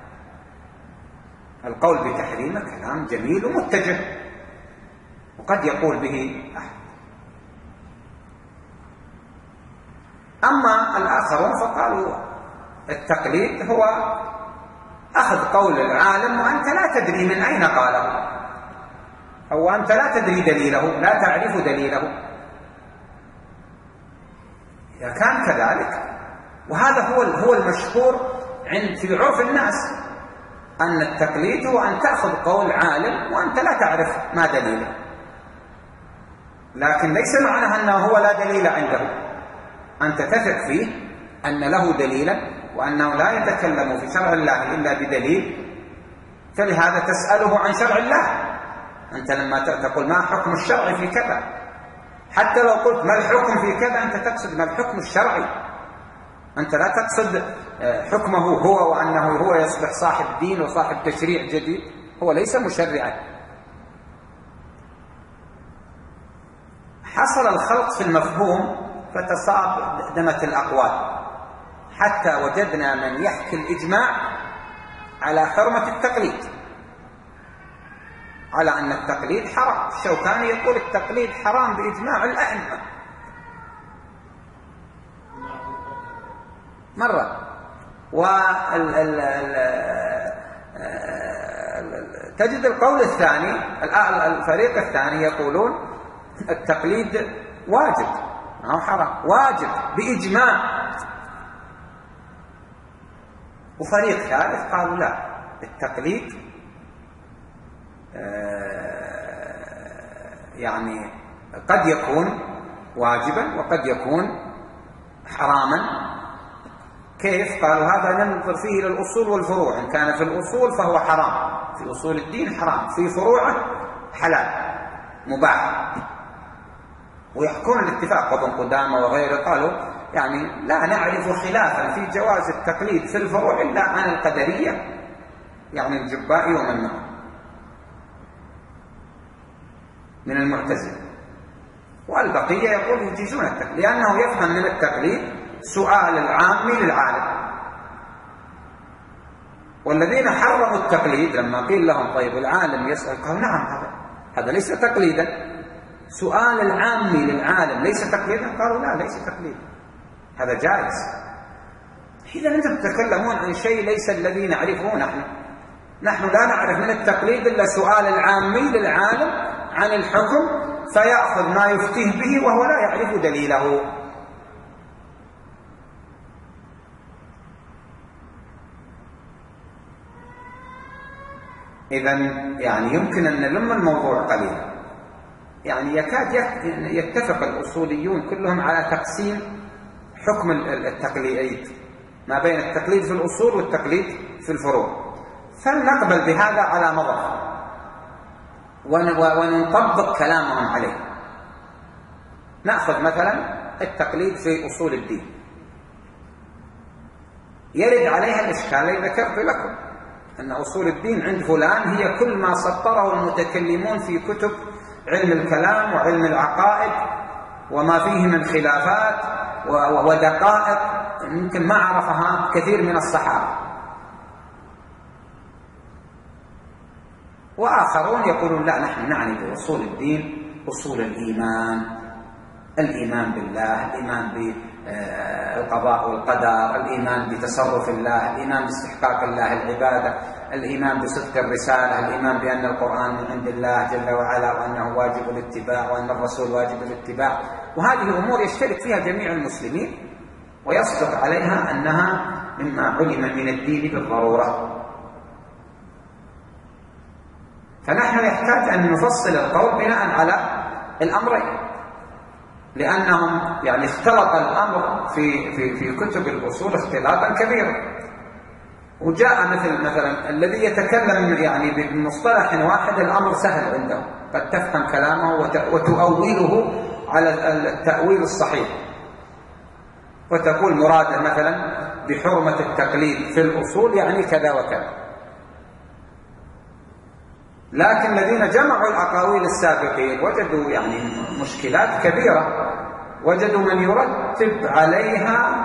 القول بتحريمه كلام جميل ومتجه وقد يقول به أحد. أما الآخرون فقالوا التقليد هو أخذ قول العالم وأنت لا تدري من أين قاله، أو أنت لا تدري دليله، لا تعرف دليله. إذا كان كذلك، وهذا هو هو المشهور عند في عرف الناس، أن التقليد هو أن تأخذ قول عالم وأنت لا تعرف ما دليله، لكن ليس معنى أنه هو لا دليل عنده، أنت تثق فيه أن له دليلا وأنه لا يتكلم في شرع الله إلا بدليل، فلهذا تسأله عن شرع الله. أنت لما تقول ما حكم الشرع في كذا، حتى لو قلت ما الحكم في كذا أنت تقصد ما الحكم الشرعي، أنت لا تقصد حكمه هو وأنه هو يصبح صاحب دين وصاحب تشريع جديد، هو ليس مشرعا، حصل الخلط في المفهوم فتصادمت الأقوال، حتى وجدنا من يحكي الإجماع على حرمة التقليد، على أن التقليد حرام. الشوكاني يقول التقليد حرام بإجماع الأئمة مرة. وتجد القول الثاني، الفريق الثاني يقولون التقليد واجب، ما هو حرام، واجب بإجماع. وفريق ثالث قالوا لا، التقليد يعني قد يكون واجبا وقد يكون حراما. كيف؟ قالوا هذا ننظر فيه للأصول والفروع، إن كان في الأصول فهو حرام، في أصول الدين حرام، في فروعه حلال مباح. ويحكون الاتفاق، وابن قدامة وغيره قالوا يعني لا نعرف خلافا في جواز التقليد في الفروع إلا عن القدرية، يعني الجبائي ومن معه من المعتزلة، والبقية يقول يجيزون التقليد، لأنه يفهم من التقليد سؤال العام للعالم. والذين حرموا التقليد لما قيل لهم طيب العالم يسأل، قالوا نعم هذا هذا ليس تقليدا، سؤال العام للعالم ليس تقليدا. قالوا لا ليس تقليدا، هذا جائز. إذا أنتم تتكلمون عن شيء ليس الذي نعرفه نحن نحن لا نعرف من التقليد إلا سؤال العامي للعالم عن الحكم، فيأخذ ما يفتيه به وهو لا يعرف دليله. إذن يعني يمكن أن نلم الموضوع قليلا، يعني يكاد يتفق الأصوليون كلهم على تقسيم حكم التقليد ما بين التقليد في الأصول والتقليد في الفروع، فلنقبل بهذا على مضض ونطبق كلامهم عليه. نأخذ مثلا التقليد في أصول الدين، يرد عليها الإشكال الذي ذكرت لكم، أن أصول الدين عند فلان هي كل ما سطره المتكلمون في كتب علم الكلام وعلم العقائد وما فيه من خلافات ودقائق يمكن ما عرفها كثير من الصحابة. وآخرون يقولون لا، نحن نعني بأصول الدين أصول الإيمان، الإيمان بالله، الإيمان بالقضاء والقدر، الإيمان بتصرف الله، الإيمان باستحقاق الله العبادة، الإيمان بصدق الرسالة، الإيمان بأن القرآن من عند الله جل وعلا وأنه واجب الاتباع وأن الرسول واجب الاتباع. وهذه أمور يشترك فيها جميع المسلمين ويصدق عليها أنها مما علم من الدين بالضرورة. فنحن نحتاج أن نفصل القول بناء على الأمرين، لأنهم يعني اختلط الأمر في في في كتب الأصول اختلاطا كبيرا. وجاء مثل مثلا الذي يتكلم يعني بمصطلح واحد الأمر سهل عنده، قد تفهم كلامه وتؤوله على التأويل الصحيح، وتقول مراده مثلا بحرمة التقليد في الأصول يعني كذا وكذا. لكن الذين جمعوا الأقاويل السابقين وجدوا يعني مشكلات كبيرة، وجدوا من يرتب عليها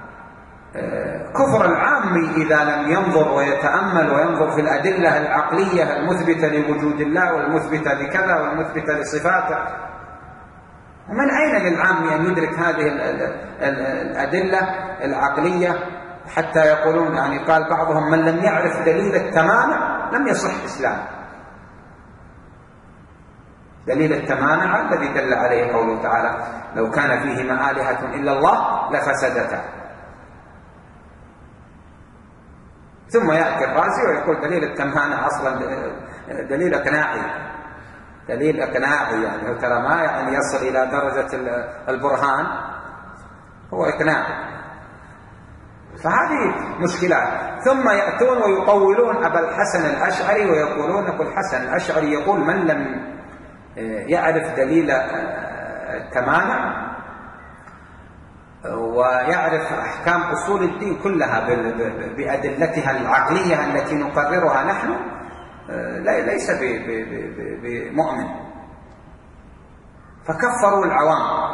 كفر العامي إذا لم ينظر ويتأمل وينظر في الأدلة العقلية المثبتة لوجود الله والمثبتة لكذا والمثبتة لصفاته. ومن أين للعامي أن يدرك هذه الأدلة العقلية حتى يقولون يعني قال بعضهم من لم يعرف دليل التمانع لم يصح إسلامه. دليل التمانع الذي دل عليه قوله تعالى لو كان فيهما آلهة إلا الله لفسدتا. ثم يأتي الرازي ويقول دليل التمانع أصلا دليل إقناعي، دليل إقناعي يعني ترى ما يعني يصل إلى درجة البرهان، هو إقناعي. فهذه مشكلات. ثم يأتون ويطولون أبا الحسن الأشعري ويقولون أبو الحسن الأشعري يقول من لم يعرف دليل التمانع ويعرف أحكام أصول الدين كلها بأدلتها العقلية التي نقررها نحن ليس بمؤمن. فكفروا العوام.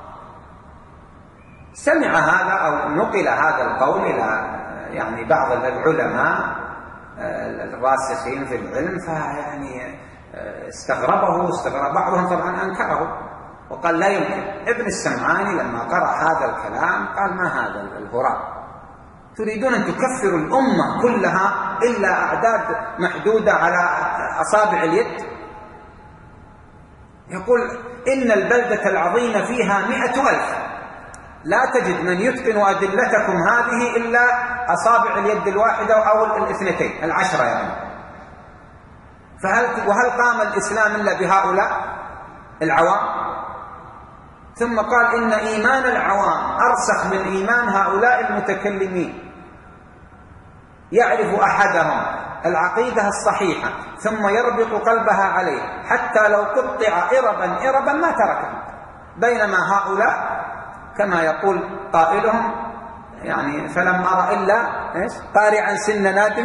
سمع هذا أو نقل هذا القول إلى يعني بعض العلماء الراسخين في العلم، فيعني استغربه استغرب بعضهم، طبعا أنكره وقال لا يمكن. ابن السمعاني لما قرأ هذا الكلام قال ما هذا الهراء، تريدون أن تكفروا الأمة كلها إلا أعداد محدودة على أصابع اليد؟ يقول إن البلدة العظيمة فيها مئة ألف، لا تجد من يتقن أدلتكم هذه إلا أصابع اليد الواحدة أو الاثنتين العشرة يعني. فهل وهل قام الإسلام إلا بهؤلاء العوام؟ ثم قال إن إيمان العوام أرسخ من إيمان هؤلاء المتكلمين. يعرف أحدهم العقيدة الصحيحة ثم يربط قلبها عليه حتى لو قطع إربا إربا ما تركه، بينما هؤلاء كما يقول قائلهم يعني فلم أرى إلا إيش قارعا سن نادم.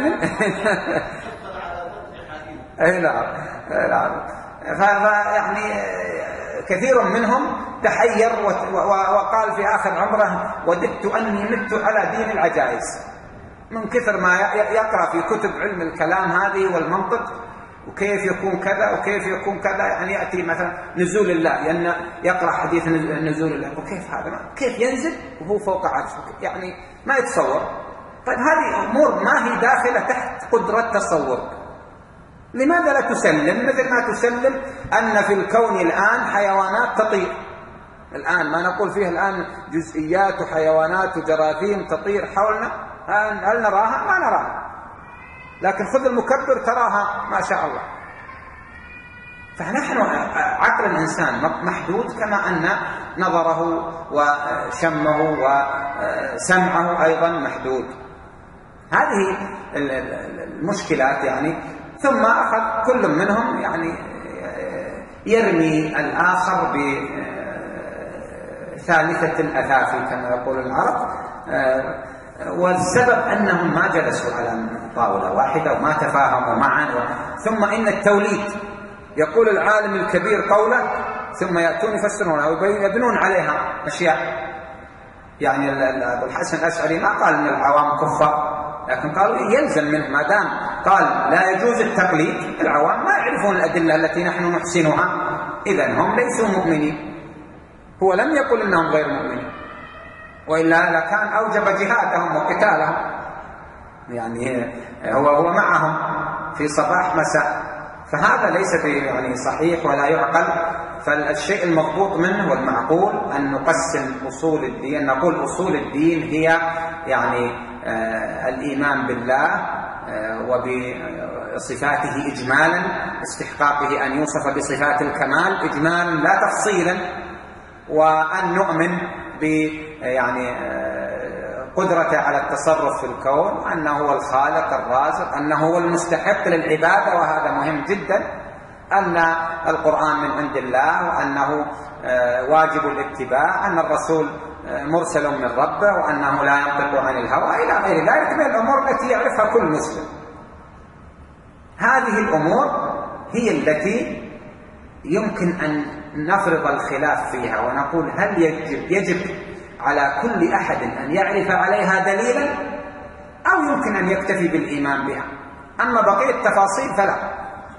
أي نعم نعم. فيعني كثير منهم تحير وقال في آخر عمره وددت أني مت على دين العجائز، من كثر ما يقرأ في كتب علم الكلام هذه والمنطق وكيف يكون كذا وكيف يكون كذا. يعني يأتي مثلا نزول الله، لأن يقرأ حديث نزول الله وكيف هذا كيف ينزل وهو فوق عرشه، يعني ما يتصور. طيب هذه أمور ما هي داخلة تحت قدرة تصور. لماذا لا تسلم مثل ما تسلم أن في الكون الآن حيوانات تطير؟ الآن ما نقول فيه الآن جزئيات وحيوانات وجراثيم تطير حولنا، هل نراها؟ ما نراها، لكن خذ المكبر تراها ما شاء الله. فنحن عقل الإنسان محدود كما أن نظره وشمه وسمعه أيضا محدود. هذه المشكلات يعني. ثم أخذ كل منهم يعني يرمي الآخر بثالثة الأثافي كما يقول العرب، والسبب أنهم ما جلسوا على طاولة واحدة وما تفاهموا معا. ثم إن التوليد يقول العالم الكبير قوله ثم يأتون يفسرون أو يبنون عليها أشياء. يعني أبو الحسن الأشعري ما قال أن العوام كفار، لكن قالوا يلزم منه ما دام قال لا يجوز التقليد، العوام ما يعرفون الأدلة التي نحن نحسنها، إذن هم ليسوا مؤمنين. هو لم يقل أنهم غير مؤمنين، وإلا لكان أوجب جهادهم وقتالهم. يعني هو هو معهم في صباح مساء، فهذا ليس يعني صحيح ولا يعقل. فالشيء المضبوط منه والمعقول أن نقسم أصول الدين، نقول أصول الدين هي يعني آه الإيمان بالله آه وبصفاته إجمالا، استحقاقه أن يوصف بصفات الكمال إجمالا لا تفصيلا، وأن نؤمن ب يعني قدرته على التصرف في الكون، أنه هو الخالق الرازق، أنه هو المستحق للعبادة، وهذا مهم جدا، أن القرآن من عند الله، وأنه واجب الاتباع، أن الرسول مرسل من ربه، وأنه لا ينطق عن الهوى إلى غير ذلك من الأمور التي يعرفها كل مسلم. هذه الأمور هي التي يمكن أن نفرض الخلاف فيها ونقول هل يجب, يجب على كل أحد أن يعرف عليها دليلا أو يمكن أن يكتفي بالإيمان بها، أما بقية التفاصيل فلا.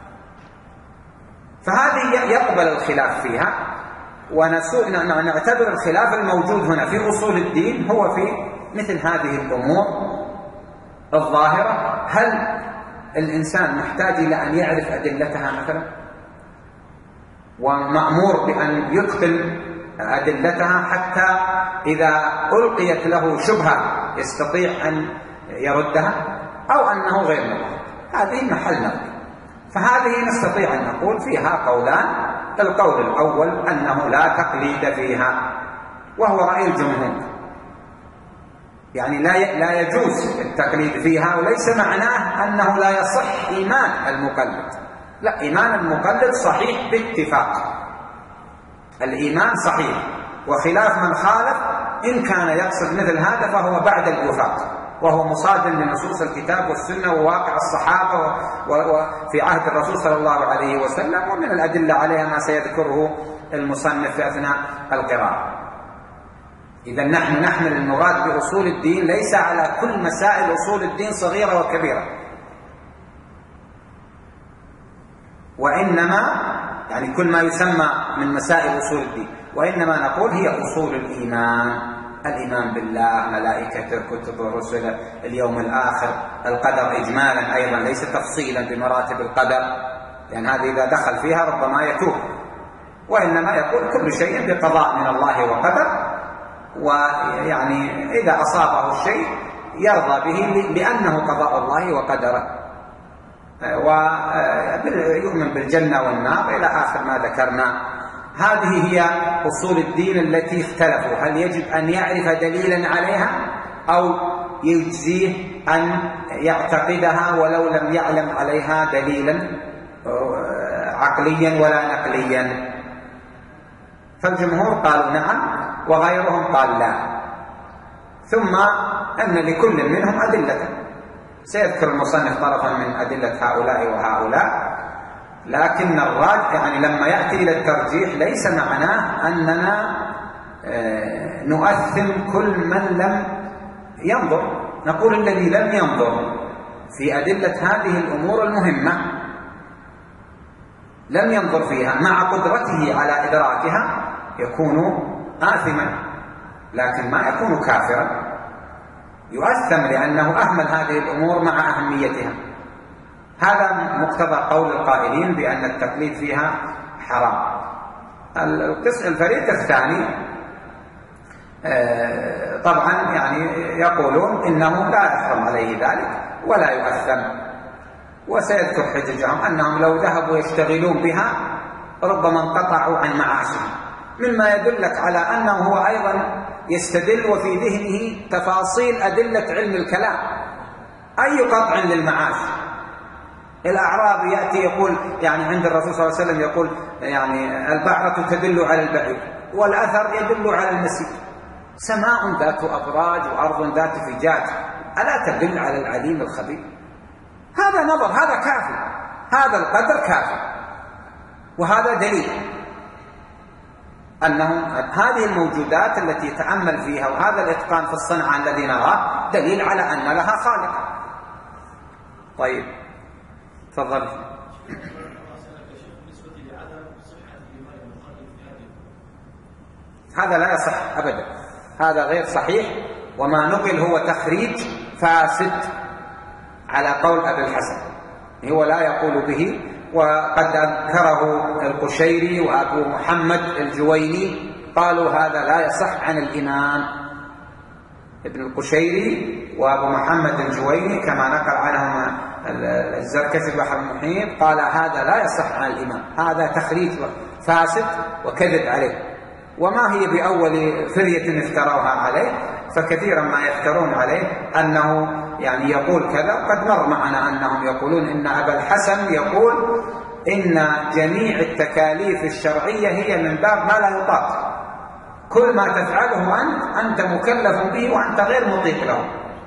فهذه يقبل الخلاف فيها، ونعتبر الخلاف الموجود هنا في أصول الدين هو في مثل هذه الأمور الظاهرة. هل الإنسان محتاج إلى أن يعرف أدلتها مثلا، ومأمور بأن يتقن أدلتها حتى إذا ألقيت له شبهة يستطيع أن يردها، أو أنه غير مطلق؟ هذه محل نظر. فهذه نستطيع أن نقول فيها قولان. القول الأول أنه لا تقليد فيها، وهو رأي الجمهور، يعني لا لا يجوز التقليد فيها، وليس معناه أنه لا يصح إيمان المقلد، لا، إيمان المقلد صحيح باتفاق، الإيمان صحيح، وخلاف من خالف إن كان يقصد مثل هذا فهو بعد الوفاق، وهو مصادم لنصوص الكتاب والسنة وواقع الصحابة وفي عهد الرسول صلى الله عليه وسلم، ومن الأدلة عليها ما سيذكره المصنف في أثناء القراءة. إذا نحن نحمل المراد بأصول الدين ليس على كل مسائل أصول الدين صغيرة وكبيرة، وإنما يعني كل ما يسمى من مسائل أصول الدين، وإنما نقول هي أصول الإيمان: الإيمان بالله، ملائكته، كتبه، رسله، اليوم الآخر، القدر إجمالا أيضا ليس تفصيلا بمراتب القدر، لأن هذه إذا دخل فيها ربما يتوه، وإنما يقول كل شيء بقضاء من الله وقدر، ويعني إذا أصابه الشيء يرضى به لأنه قضاء الله وقدره، ويؤمن بالجنة والنار إلى آخر ما ذكرنا. هذه هي أصول الدين التي اختلفوا: هل يجب أن يعرف دليلا عليها أو يجزيه أن يعتقدها ولو لم يعلم عليها دليلا عقليا ولا نقليا؟ فالجمهور قالوا نعم، وغيرهم قال لا. ثم أن لكل منهم أدلة، سيذكر المصنف طرفا من أدلة هؤلاء وهؤلاء، لكن الراجح يعني لما يأتي إلى الترجيح ليس معناه أننا نؤثم كل من لم ينظر، نقول الذي لم ينظر في أدلة هذه الأمور المهمة، لم ينظر فيها مع قدرته على إدراكها، يكون آثما، لكن ما يكون كافرا، يؤثم لأنه أهمل هذه الأمور مع أهميتها. هذا مقتضى قول القائلين بأن التقليد فيها حرام. القسم الفريق الثاني طبعا يعني يقولون إنه لا يحرم عليه ذلك ولا يؤثم، وسيذكر حججهم أنهم لو ذهبوا يشتغلون بها ربما انقطعوا عن معاشهم، مما يدلك على أنه هو أيضا يستدل وفي ذهنه تفاصيل أدلة علم الكلام. أي قطع للمعاش؟ الأعرابي يأتي يقول يعني عند الرسول صلى الله عليه وسلم يقول يعني البعرة تدل على البعير والأثر يدل على المسير، سماء ذات أبراج وأرض ذات فجاج ألا تدل على العليم الخبير؟ هذا نظر، هذا كافي، هذا القدر كافي، وهذا دليل أنه هذه الموجودات التي يتأمل فيها وهذا الإتقان في الصنعة الذي نراه دليل على أن لها خالق. طيب تفضل. هذا لا يصح أبدا، هذا غير صحيح، وما نقل هو تخريج فاسد على قول أبي الحسن، هو لا يقول به، وقد أذكره القشيري وأبو محمد الجويني، قالوا هذا لا يصح عن الإمام. ابن القشيري وأبو محمد الجويني كما نقل عنهم الزركشي بحر المحيط قال هذا لا يصح عن الإمام، هذا تخريج فاسد وكذب عليه، وما هي بأول فرية افتروها عليه، فكثيرا ما يفترون عليه أنه يعني يقول كذا. قد مر معنا أنهم يقولون إن أبا الحسن يقول إن جميع التكاليف الشرعية هي من باب ما لا يطاق، كل ما تفعله أنت أنت مكلف به وأنت غير مطيق له،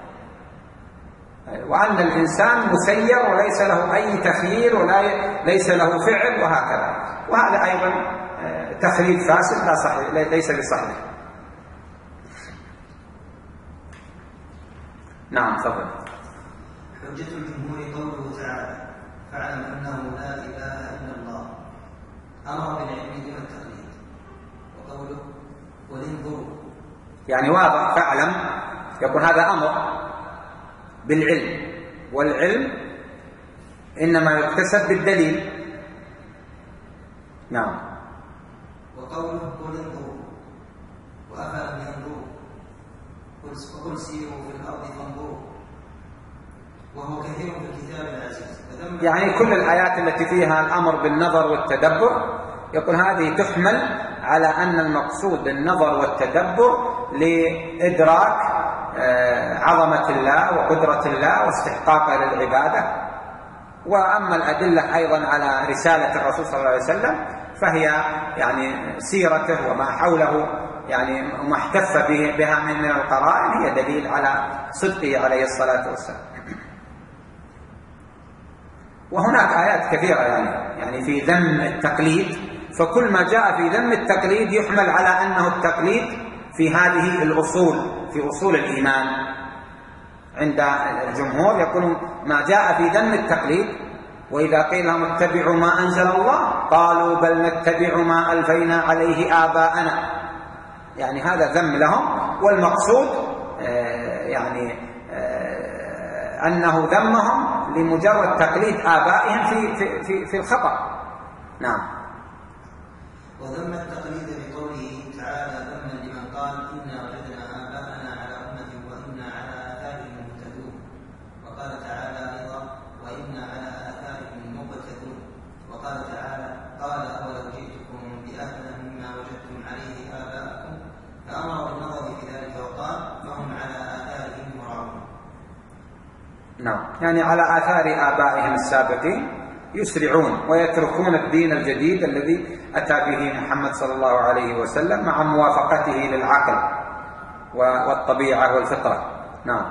وأن الإنسان مسير وليس له أي تخيير وليس له فعل وهكذا، وهذا أيضا تخريج فاسد لا صحيح، ليس بصحيح. نعم تفضل. حجة الجمهور قوله تعالى: فاعلم أنه لا إله إلا الله، أمر بالعلم دون التقليد، وقوله قل انظروا، يعني واضح فاعلم يكون هذا أمر بالعلم، والعلم إنما يكتسب بالدليل. نعم. وقوله قل انظروا وأفلم ينظروا قل سيروا في الأرض فانظروا، وهو كثير في الكتاب العزيز. يعني كل الآيات التي فيها الأمر بالنظر والتدبر يقول هذه تحمل على أن المقصود النظر والتدبر لإدراك عظمة الله وقدرة الله واستحقاقه للعبادة. وأما الأدلة أيضا على رسالة الرسول صلى الله عليه وسلم فهي يعني سيرته وما حوله يعني ما احتف بها من القرائن هي دليل على صدقه عليه الصلاة والسلام. وهناك آيات كثيرة يعني يعني في ذم التقليد فكل ما جاء في ذم التقليد يحمل على أنه التقليد في هذه الأصول، في أصول الإيمان. عند الجمهور يقولون ما جاء في ذم التقليد، وإذا قيل لهم اتبعوا ما أنزل الله قالوا بل نتبع ما ألفينا عليه آباءنا، يعني هذا ذم لهم، والمقصود يعني أنه ذمهم لمجرد تقليد آبائهم في في في, في الخطأ. نعم. وذم التقليد بقوله تعالى ذما لمن قال إنا وجدنا آباءنا على أمة وإنا على آثارهم مهتدون، وقال تعالى أيضا وإنا على آثارهم مقتدون، وقال تعالى قال أولو جئتكم بأهدى مما وجدتم عليه آباءكم، فأمر بالنظر في ذلك وقال فهم على آثارهم مراعون. نعم، يعني على آثار آبائهم السابقين يسرعون ويتركون الدين الجديد الذي أتى به محمد صلى الله عليه وسلم مع موافقته للعقل والطبيعة والفطرة. نعم.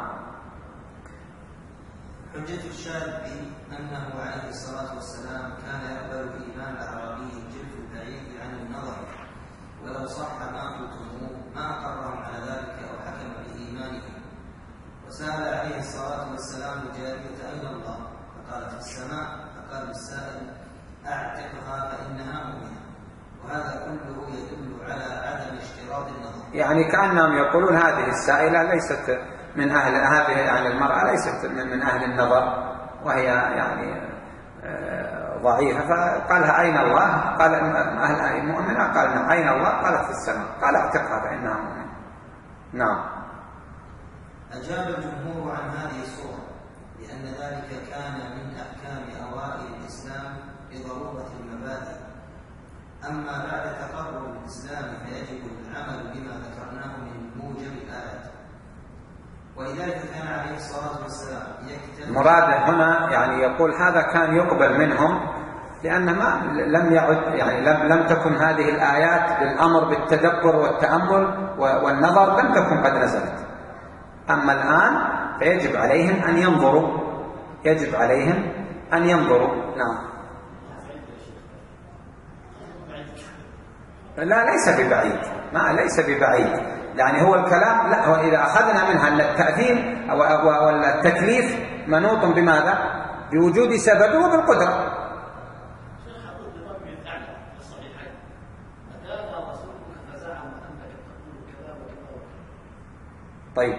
حجة الشاذ أنه عليه الصلاة والسلام كان يقبل إيمان الأعرابي الجلد البعيد عن النظر، ولو صح ما قلتموه ما أقرهم على ذلك أو حكم بإيمانهم. وسأل عليه الصلاة والسلام الجارية أين الله؟ فقالت في السماء، فقال السائل أعتقها فإنها مؤمنة. وهذا كله يدل على عدم اشتراط النظر، يعني كأنهم يقولون هذه السائلة ليست من أهل هذه يعني المرأة ليست من أهل النظر، وهي يعني ضعيفة، فقالها أين الله؟ قال أهل مؤمنة، قال أين الله؟ قالت في السماء، قال اعتقها فإنها مؤمنة. نعم. أجاب الجمهور عن هذه الصورة لأن ذلك كان من أحكام أوائل الإسلام بضرورة المبادئ، أما بعد تقرر الإسلام فيجب العمل بما ذكرناه من موجب الآيات. ولذلك كان عليه الصلاة والسلام يكتب مراده هنا يعني يقول هذا كان يقبل منهم لأن ما لم يعد يعني لم, لم تكن هذه الآيات للأمر بالتدبر والتأمل والنظر لم تكن قد نزلت. أما الآن فيجب عليهم أن ينظروا، يجب عليهم أن ينظروا. نعم. لا ليس ببعيد، ما ليس ببعيد، يعني هو الكلام لا هو إذا أخذنا منها أن التأثيم والتكليف منوط بماذا؟ بوجود سبب وبالقدرة. طيب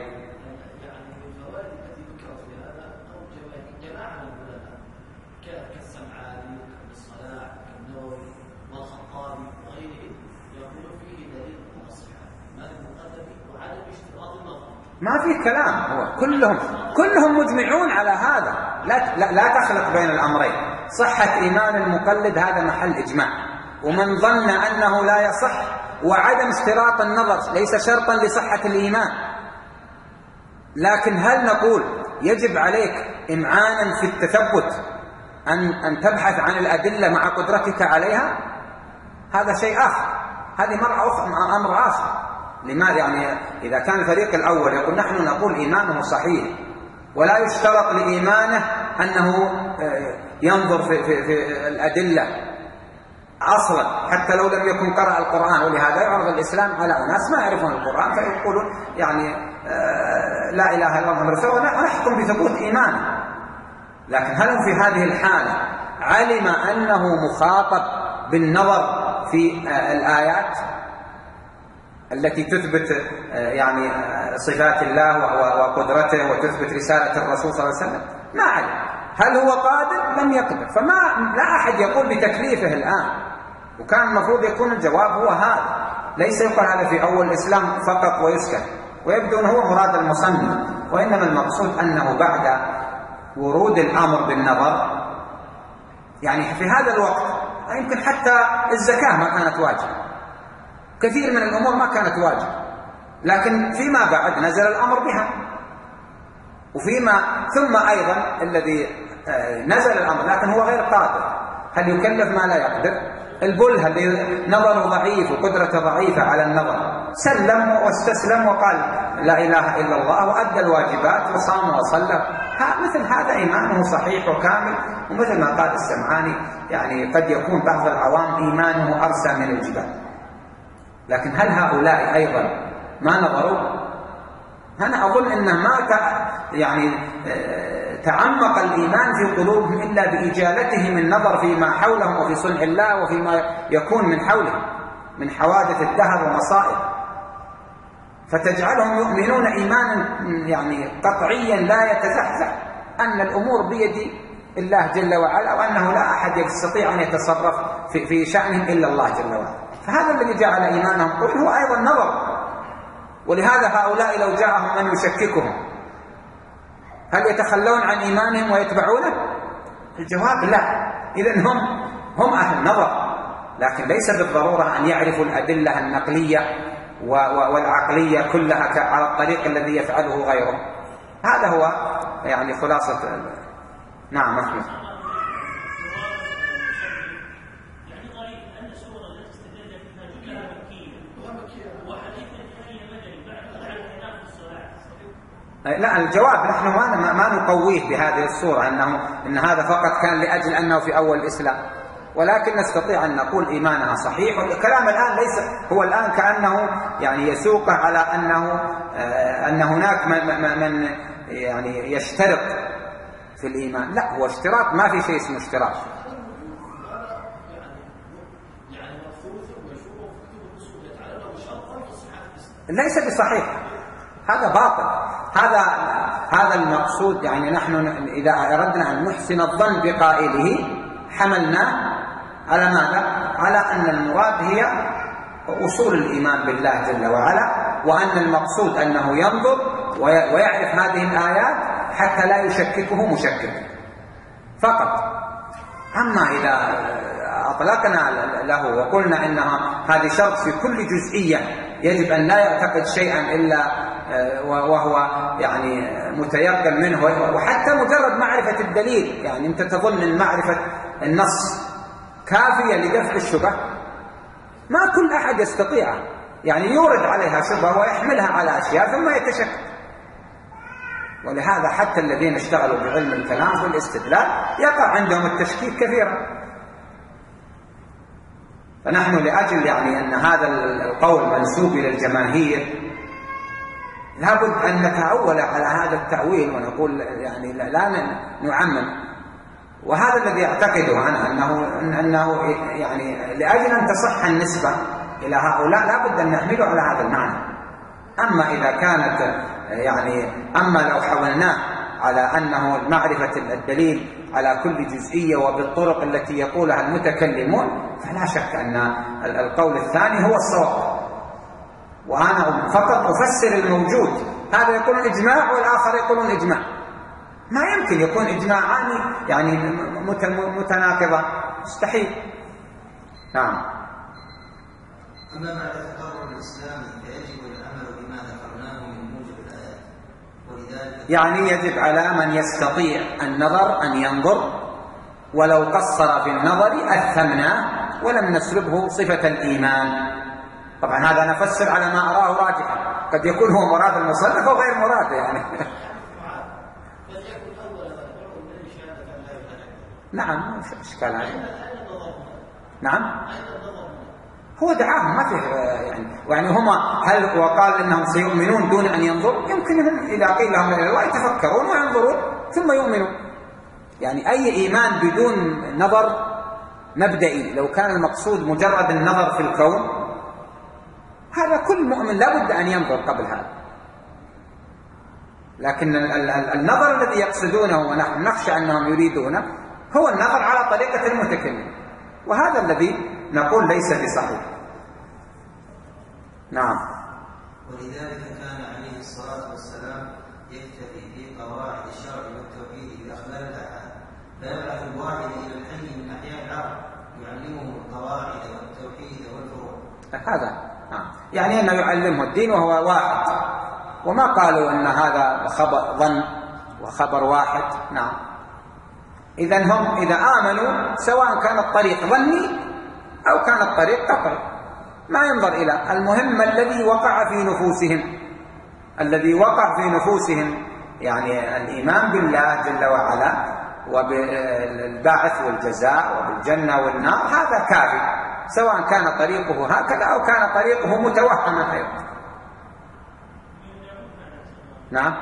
ما في كلام، هو كلهم كلهم مجمعون على هذا، لا لا, لا تخلق بين الأمرين. صحة إيمان المقلد هذا محل إجماع، ومن ظن أنه لا يصح، وعدم اشتراط النظر ليس شرطا لصحة الإيمان. لكن هل نقول يجب عليك إمعانا في التثبت أن أن تبحث عن الأدلة مع قدرتك عليها؟ هذا شيء آخر، هذه مرة أخرى، أمر آخر. لماذا؟ يعني إذا كان الفريق الأول يقول نحن نقول إيمانه صحيح ولا يشترط لإيمانه أنه ينظر في, في, في الأدلة أصلا حتى لو لم يكن قرأ القرآن، ولهذا يعرض الإسلام على أناس ما يعرفون القرآن فيقولون يعني لا إله إلا الله رسول الله ونحكم بثبوت إيمانه. لكن هل في هذه الحالة علم أنه مخاطب بالنظر في الآيات التي تثبت يعني صفات الله وقدرته وتثبت رسالة الرسول صلى الله عليه وسلم؟ ما علم. هل هو قادر؟ لم يقدر، فما لا أحد يقول بتكليفه الآن. وكان المفروض يكون الجواب هو هذا، ليس يقال هذا في أول الإسلام فقط ويسكت، ويبدو أنه هو مراد المصنف، وإنما المقصود أنه بعد ورود الأمر بالنظر يعني في هذا الوقت يمكن حتى الزكاة ما كانت واجبة، كثير من الأمور ما كانت واجبة، لكن فيما بعد نزل الأمر بها. وفيما ثم أيضا الذي نزل الأمر لكن هو غير قادر، هل يكلف ما لا يقدر؟ البله اللي نظره ضعيف وقدرته ضعيفة على النظر سلم واستسلم وقال لا إله إلا الله وأدى الواجبات وصام وصلى مثل هذا إيمانه صحيح وكامل. ومثل ما قال السمعاني يعني قد يكون بعض العوام إيمانه أرسى من الجبال، لكن هل هؤلاء أيضا ما نظروا؟ أنا أظن أنه ما يعني تعمق الإيمان في قلوبهم إلا بإجالتهم النظر فيما حولهم وفي صنع الله وفيما يكون من حولهم من حوادث الدهر ومصائب، فتجعلهم يؤمنون إيمانا يعني قطعيا لا يتزحزح أن الأمور بيد الله جل وعلا، وأنه لا أحد يستطيع أن يتصرف في, في شأنهم إلا الله جل وعلا. فهذا الذي جعل إيمانهم قوي هو أيضا نظر. ولهذا هؤلاء لو جاءهم من يشككهم هل يتخلون عن إيمانهم ويتبعونه؟ الجواب لا. إذن هم هم أهل نظر، لكن ليس بالضرورة أن يعرفوا الأدلة النقلية والعقلية كلها على الطريق الذي يفعله غيره. هذا هو يعني خلاصة. نعم أحمد. لا، الجواب نحن ما ما نقويه بهذه الصورة أنه إن هذا فقط كان لأجل أنه في أول الإسلام، ولكن نستطيع أن نقول إيمانها صحيح. والكلام الآن ليس هو الآن كأنه يعني يسوقه على أنه أن هناك من يعني يشترط في الإيمان. لا، هو اشتراط، ما في شيء اسمه اشتراط. ليس بصحيح، هذا باطل. هذا هذا المقصود. يعني نحن إذا أردنا أن نحسن الظن بقائله حملنا على ماذا؟ على أن المراد هي أصول الإيمان بالله جل وعلا، وأن المقصود أنه ينظر ويعرف هذه الآيات حتى لا يشككه مشكك فقط. أما إذا أطلقنا له وقلنا إنها هذه شرط في كل جزئية يجب أن لا يعتقد شيئا إلا وهو يعني متيقن منه، وحتى مجرد معرفة الدليل، يعني أنت تظن أن معرفة النص كافية لدفع الشبه؟ ما كل أحد يستطيع، يعني يورد عليها شبهة ويحملها على أشياء ثم يتشكك. ولهذا حتى الذين اشتغلوا بعلم الكلام والاستدلال يقع عندهم التشكيك كثيرا. فنحن لأجل يعني أن هذا القول منسوب إلى الجماهير لابد أن نتعول على هذا التأويل ونقول يعني لا نعمم. وهذا الذي أعتقده أنا أنه أنه يعني لأجل أن تصح النسبة إلى هؤلاء لابد أن نحمله على هذا المعنى. أما إذا كانت يعني أما لو حولناه على أنه معرفة الدليل على كل جزئية وبالطرق التي يقولها المتكلمون فلا شك أن القول الثاني هو الصواب. وأنا فقط أفسر الموجود. هذا يقول إجماع والآخر يقولون إجماع. ما يمكن يكون إجماعان يعني متناقضة، مستحيل. نعم. أما بعد تقرر الإسلام فيجب العمل بما ذكرناه من موجب الآيات، ولذلك يعني يجب على من يستطيع النظر أن ينظر، ولو قصر في النظر أثمناه ولم نسلبه صفة الإيمان. طبعا هذا نفسر على ما أراه راجحا، قد يكون هو مراد المصنف أو غير مراد يعني. نعم مش إشكال عليه. نعم هو دعاهم ما فيه يعني يعني هم هل وقال إنهم سيؤمنون دون أن ينظروا؟ يمكنهم إذا قيل لهم الله يتفكرون وينظرون ثم يؤمنون. يعني أي إيمان بدون نظر مبدئي، لو كان المقصود مجرد النظر في الكون هذا كل مؤمن لابد أن ينظر قبل هذا. لكن النظر الذي يقصدونه ونحن نخشى أنهم يريدونه هو النظر على طريقة المتكلم، وهذا الذي نقول ليس بصحيح. نعم. ولذلك كان عليه الصلاة والسلام يكتفي في قواعد الشرع والتوحيد بأخبار الأحاد، فيبعث الواحد إلى الحي من أحياء العرب يعلمه القواعد والتوحيد والفروع. هذا نعم. يعني أنه يعلمه الدين وهو واحد، وما قالوا أن هذا خبر ظن وخبر واحد. نعم. إذن هم إذا آمنوا سواء كان الطريق ظني أو كان الطريق قطعي ما ينظر إلى المهم الذي وقع في نفوسهم. الذي وقع في نفوسهم يعني الإيمان بالله جل وعلا وبالبعث والجزاء وبالجنة والنار هذا كافي، سواء كان طريقه هكذا أو كان طريقه متوهما أيضا. نعم،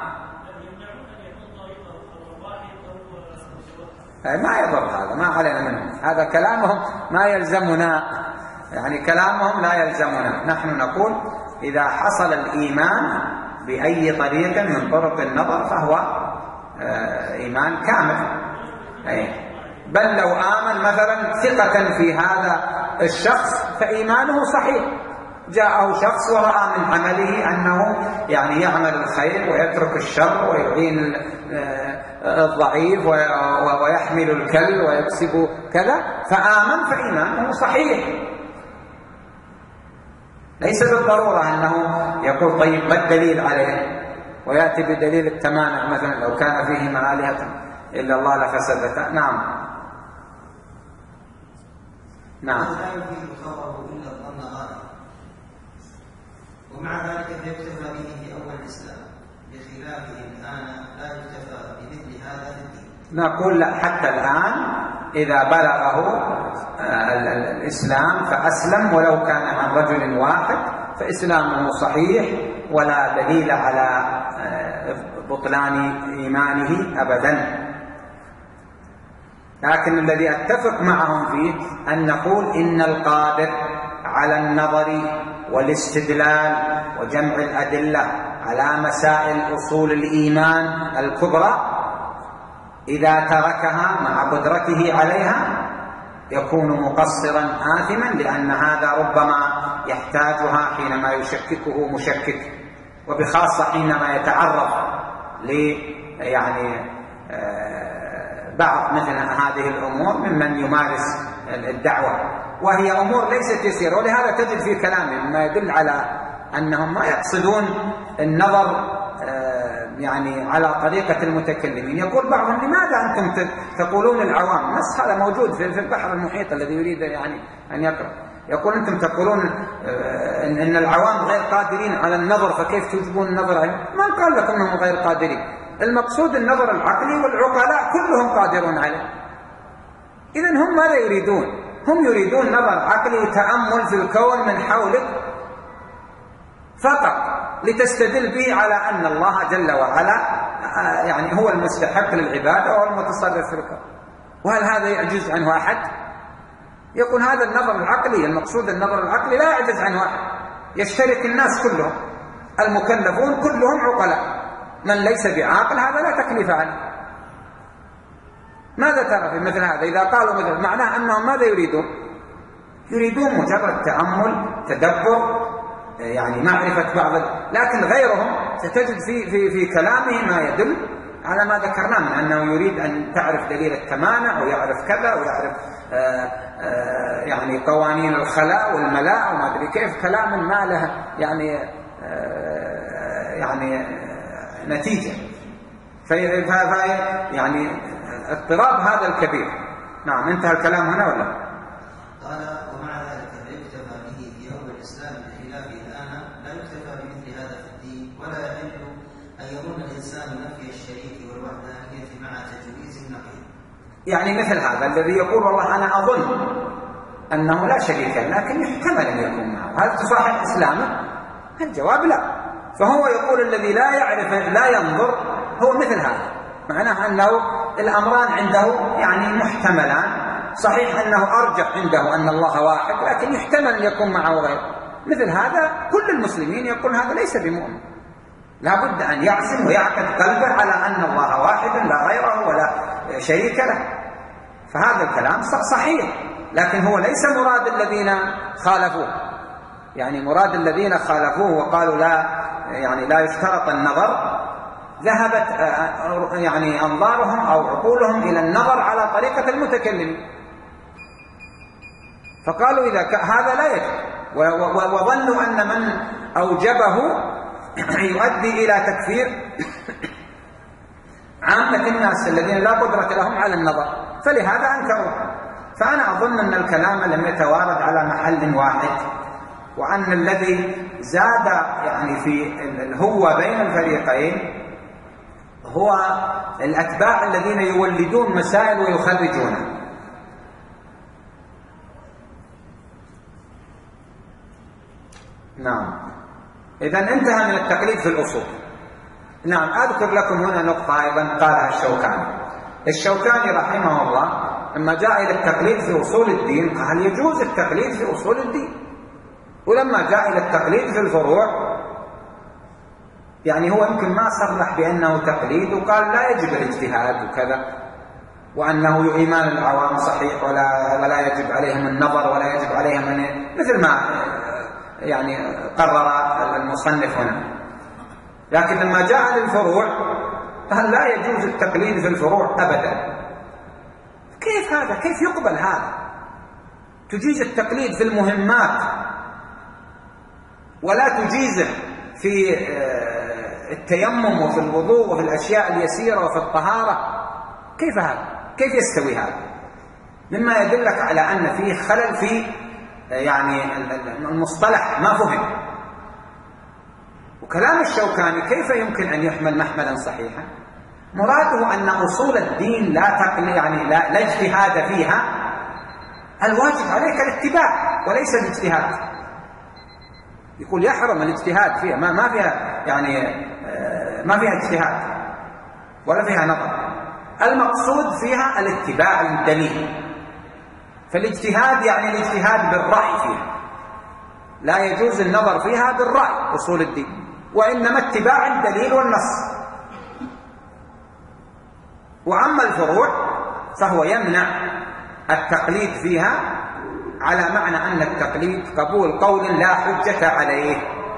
ما يضر هذا، ما علينا منهم، هذا كلامهم ما يلزمنا، يعني كلامهم لا يلزمنا. نحن نقول إذا حصل الإيمان بأي طريق من طرق النظر فهو إيمان كامل. بل لو آمن مثلا ثقة في هذا الشخص فإيمانه صحيح، جاءه شخص ورأى من عمله أنه يعني يعمل الخير ويترك الشر ويعين الضعيف ويحمل الكل ويكسب كذا، فآمن فإيمانه صحيح. ليس بالضرورة أنه يقول طيب ما الدليل عليه ويأتي بدليل التمانع، مثلا لو كان فيهما آلهة إلا الله لفسدتا. نعم نعم. لا يفيد خبره إلا الظن غالبا، ومع ذلك يكتفى به في أول الإسلام، بخلافه الآن لا يكتفى بمثل هذا في الدين. نقول لا، حتى الآن إذا بلغه الإسلام فأسلم ولو كان عن رجل واحد فإسلامه صحيح ولا دليل على بطلان إيمانه أبدا. لكن الذي أتفق معهم فيه أن نقول إن القادر على النظر والاستدلال وجمع الأدلة على مسائل أصول الإيمان الكبرى إذا تركها مع قدرته عليها يكون مقصرا آثما، لأن هذا ربما يحتاجها حينما يشككه مشكك، وبخاصة حينما يتعرض ل يعني بعض مثل هذه الأمور ممن يمارس الدعوة، وهي أمور ليست يسيرة. ولهذا تجد في كلامهم ما يدل على أنهم ما يقصدون النظر يعني على طريقة المتكلمين. يقول بعضهم لماذا أنتم تقولون العوام، نص هذا موجود في البحر المحيط الذي يريد يعني أن يقرأ، يقول أنتم تقولون إن العوام غير قادرين على النظر فكيف تجبون النظر عليهم؟ من قال لكم أنهم غير قادرين؟ المقصود النظر العقلي، والعقلاء كلهم قادرون عليه. إذن هم ماذا يريدون؟ هم يريدون نظر عقلي وتأمل في الكون من حولك فقط لتستدل به على أن الله جل وعلا يعني هو المستحق للعبادة وهو المتصرف في الكون. وهل هذا يعجز عنه أحد؟ يكون هذا النظر العقلي، المقصود النظر العقلي لا يعجز عنه أحد، يشترك الناس كلهم، المكلفون كلهم عقلاء، من ليس بعاقل هذا لا تكليف عنه. ماذا ترى في مثل هذا؟ إذا قالوا مثل معناه أنهم ماذا يريدون؟ يريدون مجرد تأمل، تدبر، يعني معرفة بعض، لكن غيرهم ستجد في في في كلامه ما يدل على ما ذكرناه من أنه يريد أن تعرف دليل التمانع ويعرف كذا ويعرف آآ آآ يعني قوانين الخلاء والملاء وما أدري كيف، كلام ما له يعني يعني نتيجة. في يعني اضطراب هذا الكبير. نعم، انتهى الكلام هنا ولا؟ قال ومع ذلك فيكتفى به في أول الإسلام بخلافه الآن لا يكتفى بمثل هذا في الدين، ولا يحل أن يظن الإنسان نفي الشريك والوحدانية مع تجويز النقيض. يعني مثل هذا الذي يقول والله أنا أظن أنه لا شريك له لكن يحتمل أن يكون معه، هل تصحح إسلامه؟ الجواب لا. فهو يقول الذي لا يعرف لا ينظر هو مثل هذا، معناه أنه الأمران عنده يعني محتملان، صحيح أنه أرجح عنده أن الله واحد لكن يحتمل أن يكون معه غيره. مثل هذا كل المسلمين يقول هذا ليس بمؤمن، لا بد أن يعزم ويعقد قلبه على أن الله واحد لا غيره ولا شريك له. فهذا الكلام صحيح، لكن هو ليس مراد الذين خالفوه. يعني مراد الذين خالفوه وقالوا لا يعني لا يشترط النظر، ذهبت يعني أنظارهم أو عقولهم إلى النظر على طريقة المتكلمين، فقالوا إذا هذا لا يجب، وظنوا أن من أوجبه يؤدي إلى تكفير عامة الناس الذين لا قدرة لهم على النظر، فلهذا أنكروا. فأنا أظن أن الكلام لم يتوارد على محل واحد، وأن الذي زاد يعني في الهوة بين الفريقين هو الأتباع الذين يولدون مسائل ويخرجونها. نعم. إذن انتهى من التقليد في الأصول. نعم. أذكر لكم هنا نقطة أيضا قالها الشوكاني. الشوكاني رحمه الله لما جاء إلى التقليد في أصول الدين قال يجوز التقليد في أصول الدين، ولما جاء إلى التقليد في الفروع يعني هو يمكن ما صرح بأنه تقليد، وقال لا يجب الاجتهاد وكذا، وأنه إيمان العوام صحيح ولا ولا يجب عليهم النظر ولا يجب عليهم أن مثل ما يعني قرر المصنف هنا. لكن لما جاء للفروع قال لا يجوز التقليد في الفروع أبدا. كيف هذا؟ كيف يقبل هذا؟ تجيز التقليد في المهمات ولا تجيزه في التيمم وفي الوضوء وفي الأشياء اليسيرة وفي الطهارة؟ كيف هذا؟ كيف يستوي هذا؟ مما يدلك على أن فيه خلل في يعني المصطلح ما فهم. وكلام الشوكاني كيف يمكن أن يحمل محملا صحيحا؟ مراده أن أصول الدين لا تقل يعني لا, لا اجتهاد فيها، الواجب عليك الاتباع وليس الاجتهاد. يقول يحرم الاجتهاد فيها، ما ما فيها يعني ما فيها اجتهاد ولا فيها نظر، المقصود فيها الاتباع للدليل. فالاجتهاد يعني الاجتهاد بالرأي فيها، لا يجوز النظر فيها بالرأي أصول الدين، وإنما اتباع الدليل والنص. وأما الفروع فهو يمنع التقليد فيها على معنى أن التقليد قبول قول لا حجة عليه.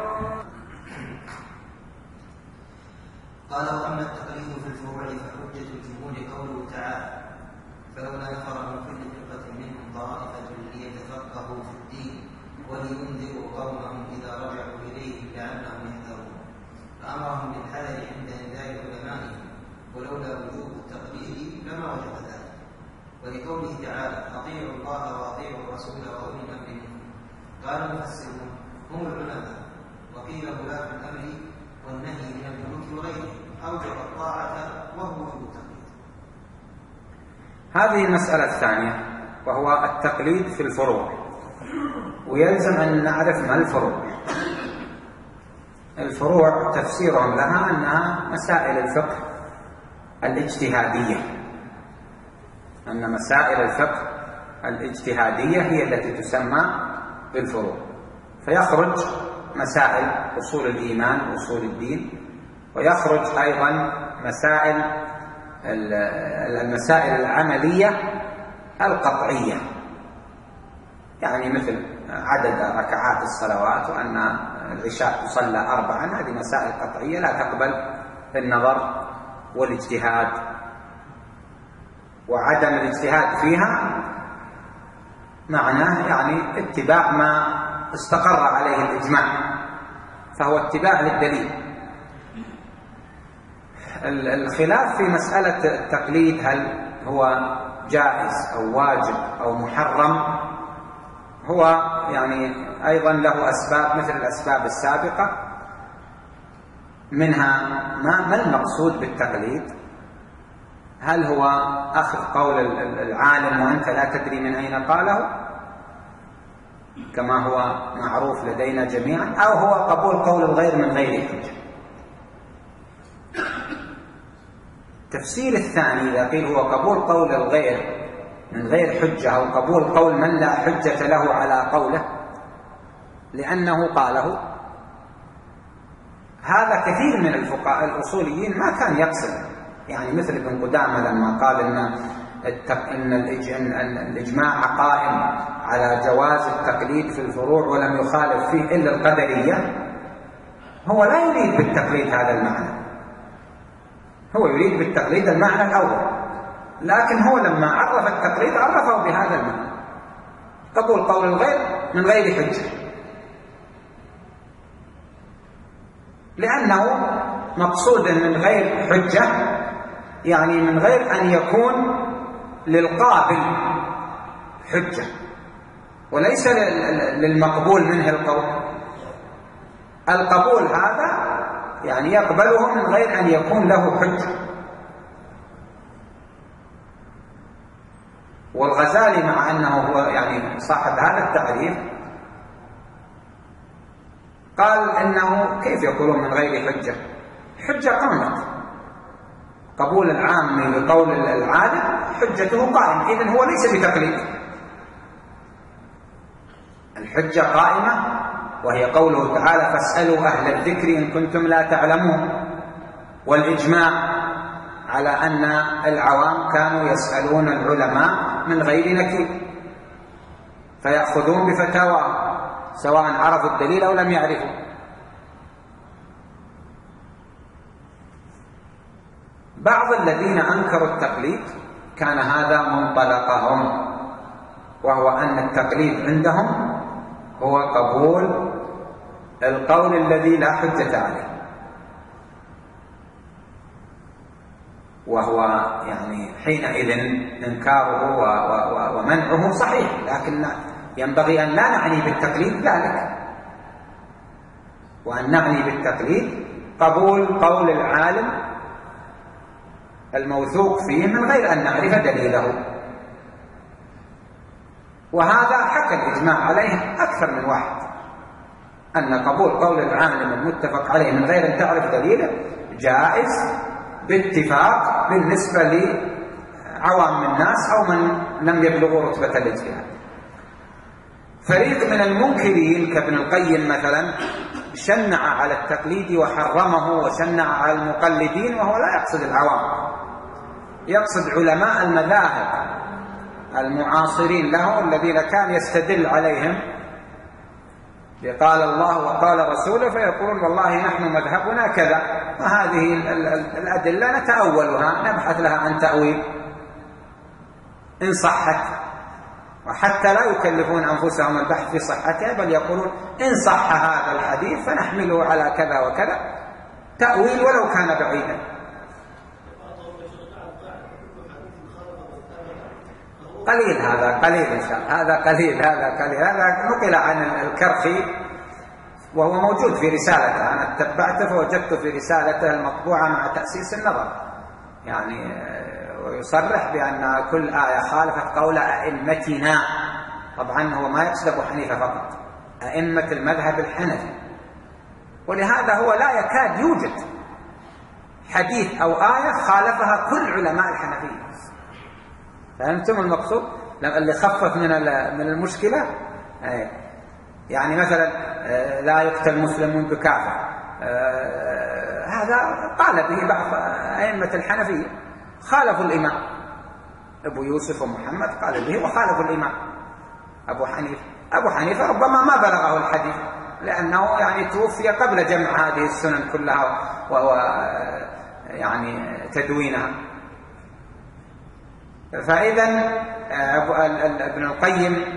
قال وأما التقليد في الفروع فحجة الجمهور قوله تعالى فلولا نفر من كل فرقة منهم طائفة ليتفقهوا في الدين ولينذروا قومهم إذا رجعوا إليهم لعلهم يحذرون، فأمرهم بالحذر عند إنذار علمائهم، ولولا وجوب التقليد لما وجب ذلك. ولقوله تعالى أطيعوا الله وأطيعوا الرسول وأولي الأمر منكم، قال المفسرون هم العلماء، وقيل ولاة الأمر والنهي من الملوك وغيره أوجب الطاعة وهو وجوب التقليد. هذه المسألة الثانية وهو التقليد في الفروع، ويلزم أن نعرف ما الفروع. الفروع تفسيرهم لها أنها مسائل الفقه الاجتهادية، أن مسائل الفقه الاجتهادية هي التي تسمى بالفروع. فيخرج مسائل أصول الإيمان وأصول الدين، ويخرج أيضا مسائل المسائل العملية القطعية، يعني مثل عدد ركعات الصلوات وأن العشاء تصلى أربعا، هذه مسائل قطعية لا تقبل النظر والاجتهاد، وعدم الاجتهاد فيها معناه يعني اتباع ما استقر عليه الإجماع، فهو اتباع للدليل. الخلاف في مسألة التقليد هل هو جائز أو واجب أو محرم هو يعني أيضا له أسباب مثل الأسباب السابقة، منها ما, ما المقصود بالتقليد؟ هل هو أخذ قول العالم وأنت لا تدري من أين قاله كما هو معروف لدينا جميعا، أو هو قبول قول الغير من غير حجة؟ التفسير الثاني إذا قيل هو قبول قول الغير من غير حجة أو قبول قول من لا حجة له على قوله لأنه قاله، هذا كثير من الفقهاء الأصوليين ما كان يقصد، يعني مثل ابن قدامة لما قال إن, إن الإجماع قائم على جواز التقليد في الفروع ولم يخالف فيه إلا القدرية، هو لا يريد بالتقليد هذا المعنى، هو يريد بالتقليد المعنى الأول، لكن هو لما عرف التقليد عرفه بهذا المعنى، قبول قول الغير من غير حجة، لأنه مقصود من غير حجة يعني من غير أن يكون للقابل حجة، وليس للمقبول منه القول. القبول هذا يعني يقبله من غير أن يكون له حجة. والغزالي مع أنه هو يعني صاحب هذا التعريف قال إنه كيف يقولون من غير حجة؟ حجة قامت، قبول العام لقول العالم حجته قائمة، إذن هو ليس بتقليد. الحجة قائمة، وهي قوله تعالى فاسألوا أهل الذكر إن كنتم لا تعلمون، والإجماع على أن العوام كانوا يسألون العلماء من غير نكير فيأخذون بفتاوى سواء عرفوا الدليل أو لم يعرفوا. بعض الذين أنكروا التقليد كان هذا منطلقهم، وهو أن التقليد عندهم هو قبول القول الذي لا حجة عليه، وهو يعني حينئذ إنكاره ومنعه صحيح، لكن ينبغي أن لا نعني بالتقليد ذلك، وأن نعني بالتقليد قبول قول العالم الموثوق فيه من غير أن نعرف دليله. وهذا حكى الإجماع عليه أكثر من واحد، أن قبول قول العالم المتفق عليه من غير أن تعرف دليله جائز باتفاق بالنسبة لعوام الناس أو من لم يبلغوا رتبة الاجتهاد. فريق من المنكرين كابن القيم مثلا شنع على التقليد وحرمه وشنع على المقلدين، وهو لا يقصد العوام، يقصد علماء المذاهب المعاصرين له الذين كان يستدل عليهم قال الله وقال رسوله فيقولون والله نحن مذهبنا كذا، وهذه الأدلة نتأولها نبحث لها عن تأويل إن صحت، وحتى لا يكلفون أنفسهم البحث في صحتها، بل يقولون إن صح هذا الحديث فنحمله على كذا وكذا، تأويل ولو كان بعيدا. قليل هذا قليل إن شاء الله، هذا قليل هذا قليل هذا نقل عن الكرخي وهو موجود في رسالته، أنا اتبعته فوجدت في رسالته المطبوعة مع تأسيس النظر، يعني ويصرح بأن كل آية خالفت قول أئمتنا. طبعا هو ما يقصد أبو حنيفة فقط، أئمة المذهب الحنفي، ولهذا هو لا يكاد يوجد حديث أو آية خالفها كل علماء الحنفية. فهمتم المقصود؟ اللي خفف من من المشكلة، يعني مثلا لا يقتل مسلم منذ كافر، هذا قال به بعض أئمة الحنفية، خالفوا الإمام أبو يوسف ومحمد قال به وخالفوا الإمام أبو حنيفة. أبو حنيفة ربما ما بلغه الحديث لأنه يعني توفي قبل جمع هذه السنن كلها وهو يعني تدوينها. فإذا ابن القيم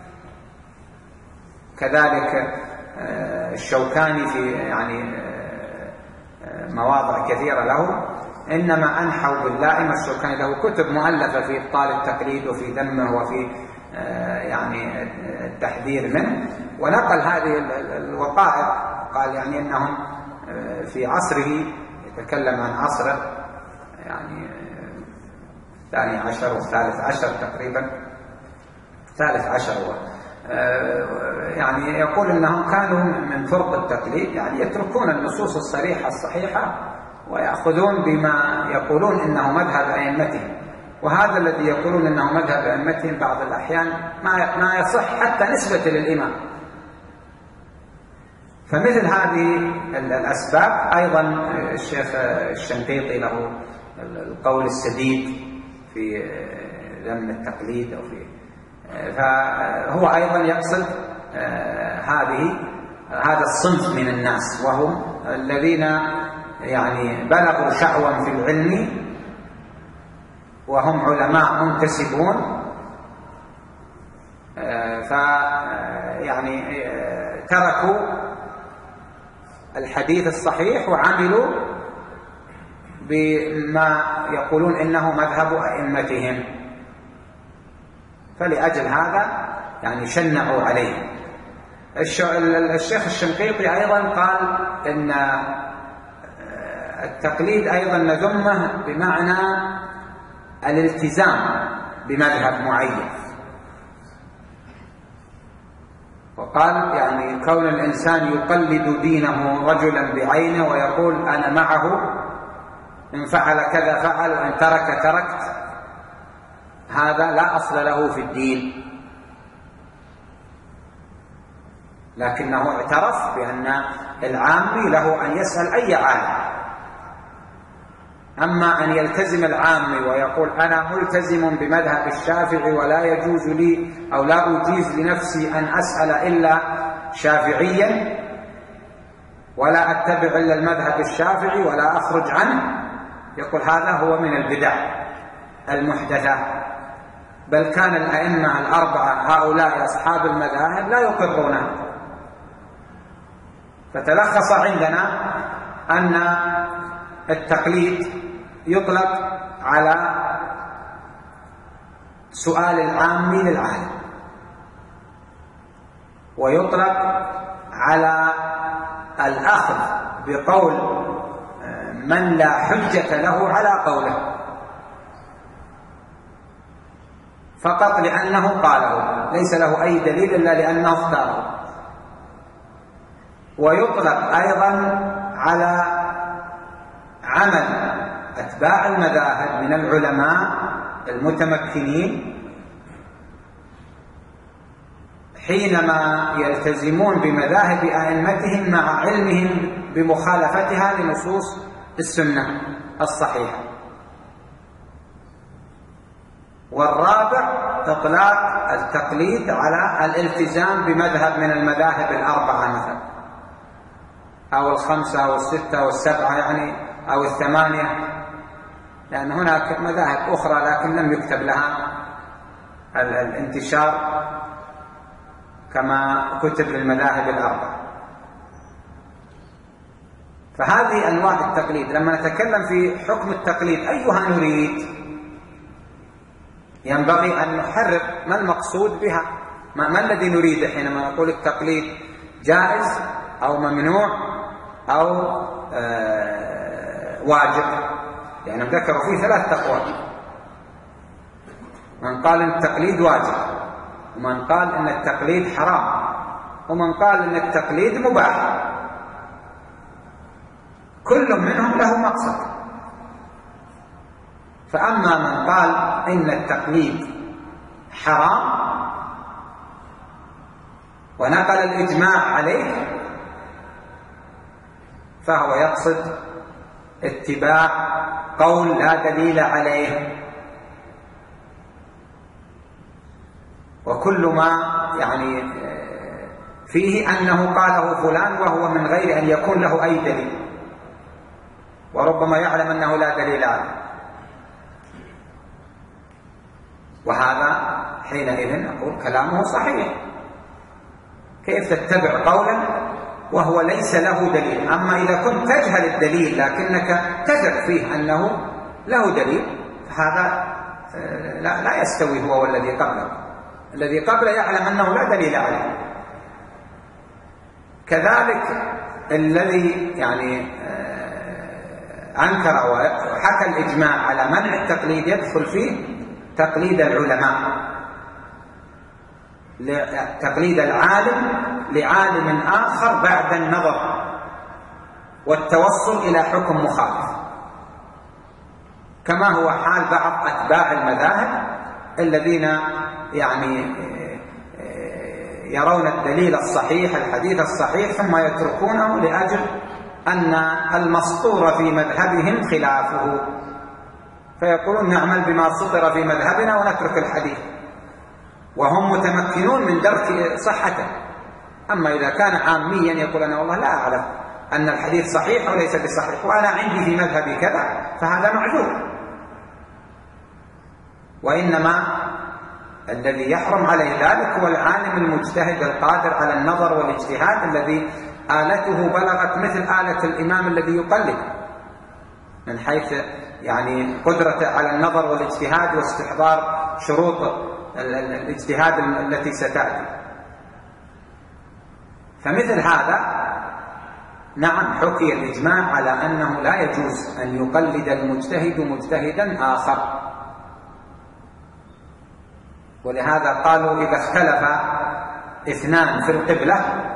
كذلك الشوكاني في يعني مواضع كثيرة له إنما أنحوا باللائمة. الشوكاني له كتب مؤلفة في إبطال التقليد وفي ذمه وفي يعني التحذير منه، ونقل هذه الوقائع، قال يعني أنهم في عصره، يتكلم عن عصره يعني الثاني عشر والثالث عشر تقريبا، ثالث عشر هو يعني يقول أنهم كانوا من فرق التقليد، يعني يتركون النصوص الصريحة الصحيحة ويأخذون بما يقولون إنه مذهب أئمتهم، وهذا الذي يقولون إنه مذهب أئمتهم بعض الأحيان ما ما يصح حتى نسبة للإمام. فمثل هذه الأسباب أيضا الشيخ الشنقيطي له القول السديد في ذم التقليد أو في، فهو أيضا يقصد هذه هذا الصنف من الناس، وهم الذين يعني بلغوا شعوا في العلم وهم علماء منتسبون، ف يعني تركوا الحديث الصحيح وعملوا بما يقولون إنه مذهب أئمتهم، فلأجل هذا يعني شنعوا عليه. الشيخ الشنقيطي أيضا قال إن التقليد أيضا نذمه بمعنى الالتزام بمذهب معين، وقال يعني كون الإنسان يقلد دينه رجلا بعينه ويقول أنا معه، إن فعل كذا فعل وإن ترك تركت، هذا لا أصل له في الدين، لكنه اعترف بأن العامي له أن يسأل أي عالم. أما أن يلتزم العامي ويقول أنا ملتزم بمذهب الشافعي ولا يجوز لي أو لا أجيز لنفسي أن أسأل إلا شافعيا ولا أتبع إلا المذهب الشافعي ولا أخرج عنه، يقول هذا هو من البدع المحدثة. بل كان الأئمة الأربعة هؤلاء أصحاب المذاهب لا يقرونها. فتلخص عندنا أن التقليد يطلق على سؤال العام للعالم، ويطلق على الأخذ بقول من لا حجة له على قوله فقط لأنه قاله، ليس له أي دليل إلا لأنه اختاره. ويطلق أيضا على عمل أتباع المذاهب من العلماء المتمكنين حينما يلتزمون بمذاهب أئمتهم مع علمهم بمخالفتها لنصوص السنة الصحيحة. والرابع إطلاق التقليد على الالتزام بمذهب من المذاهب الأربعة مثلا، أو الخمسة أو الستة أو السبعة يعني أو الثمانية، لأن هناك مذاهب أخرى لكن لم يكتب لها الانتشار كما كتب للمذاهب الأربعة. فهذه أنواع التقليد. لما نتكلم في حكم التقليد أيها نريد، ينبغي أن نحرر ما المقصود بها، ما, ما الذي نريده حينما نقول التقليد جائز أو ممنوع أو آه واجب. يعني ذكروا فيه ثلاث أقوال: من قال إن التقليد واجب، ومن قال إن التقليد حرام، ومن قال إن التقليد مباح. كل منهم له مقصد. فأما من قال إن التقليد حرام ونقل الإجماع عليه، فهو يقصد اتباع قول لا دليل عليه، وكل ما يعني فيه أنه قاله فلان وهو من غير أن يكون له أي دليل، وربما يعلم أنه لا دليل عليه. وهذا حينئذ نقول كلامه صحيح. كيف تتبع قولا وهو ليس له دليل؟ أما إذا كنت تجهل الدليل لكنك تثق فيه أنه له دليل، فهذا لا, لا يستوي هو والذي قبله. الذي قبله يعلم أنه لا دليل عليه. كذلك الذي يعني أنكر وحكى الإجماع على منع التقليد يدخل فيه تقليد العلماء، تقليد العالم لعالم آخر بعد النظر والتوصل إلى حكم مخالف، كما هو حال بعض أتباع المذاهب الذين يعني يرون الدليل الصحيح الحديث الصحيح ثم يتركونه لأجل أن المسطور في مذهبهم خلافه، فيقولون نعمل بما سطر في مذهبنا ونترك الحديث، وهم متمكنون من درك صحته. أما إذا كان عاميا يقول أنا والله لا أعلم أن الحديث صحيح وليس بصحيح وأنا عندي في مذهبي كذا، فهذا معذور. وإنما الذي يحرم عليه ذلك هو العالم المجتهد القادر على النظر والاجتهاد، الذي آلته بلغت مثل آلة الإمام الذي يقلد، من حيث يعني قدرته على النظر والاجتهاد واستحضار شروط الاجتهاد التي ستأتي. فمثل هذا نعم، حكي الإجماع على أنه لا يجوز أن يقلد المجتهد مجتهدا آخر، ولهذا قالوا إذا اختلف اثنان في القبلة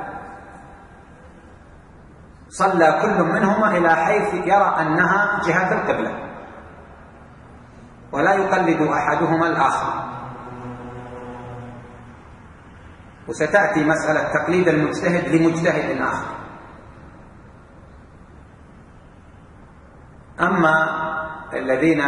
صلى كل منهما إلى حيث يرى أنها جهة القبلة، ولا يقلد أحدهما الآخر. وستأتي مسألة تقليد المجتهد لمجتهد آخر. أما الذين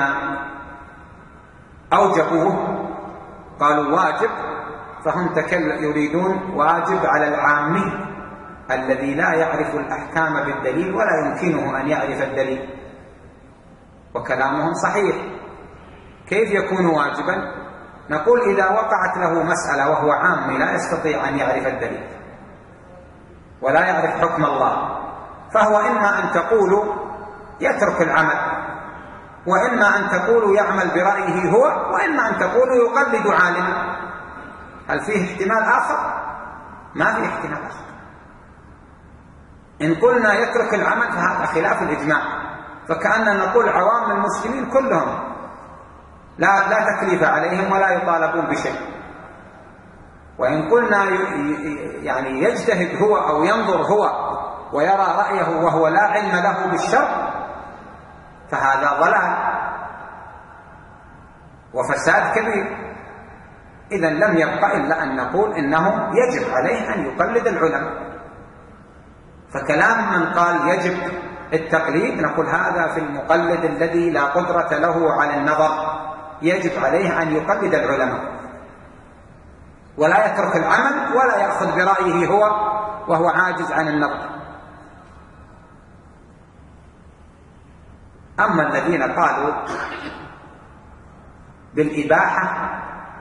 أوجبوه قالوا واجب، فهم يريدون واجب على العامي الذي لا يعرف الأحكام بالدليل ولا يمكنه أن يعرف الدليل، وكلامهم صحيح. كيف يكون واجبا؟ نقول إذا وقعت له مسألة وهو عامي لا يستطيع أن يعرف الدليل ولا يعرف حكم الله، فهو إما أن تقولوا يترك العمل، وإما أن تقولوا يعمل برأيه هو، وإما أن تقولوا يقلد عالما. هل فيه احتمال آخر؟ ما فيه احتمال آخر. إن قلنا يترك العمل فهذا خلاف الإجماع، فكأننا نقول عوام المسلمين كلهم لا لا تكليف عليهم ولا يطالبون بشيء. وإن قلنا يعني يجتهد هو أو ينظر هو ويرى رأيه وهو لا علم له بالشرع فهذا ضلال وفساد كبير. إذن لم يبقى إلا أن نقول إنه يجب عليه أن يقلد العلماء. فكلام من قال يجب التقليد نقول هذا في المقلد الذي لا قدرة له على النظر، يجب عليه أن يقلد العلماء ولا يترك العمل ولا يأخذ برأيه هو وهو عاجز عن النظر. أما الذين قالوا بالإباحة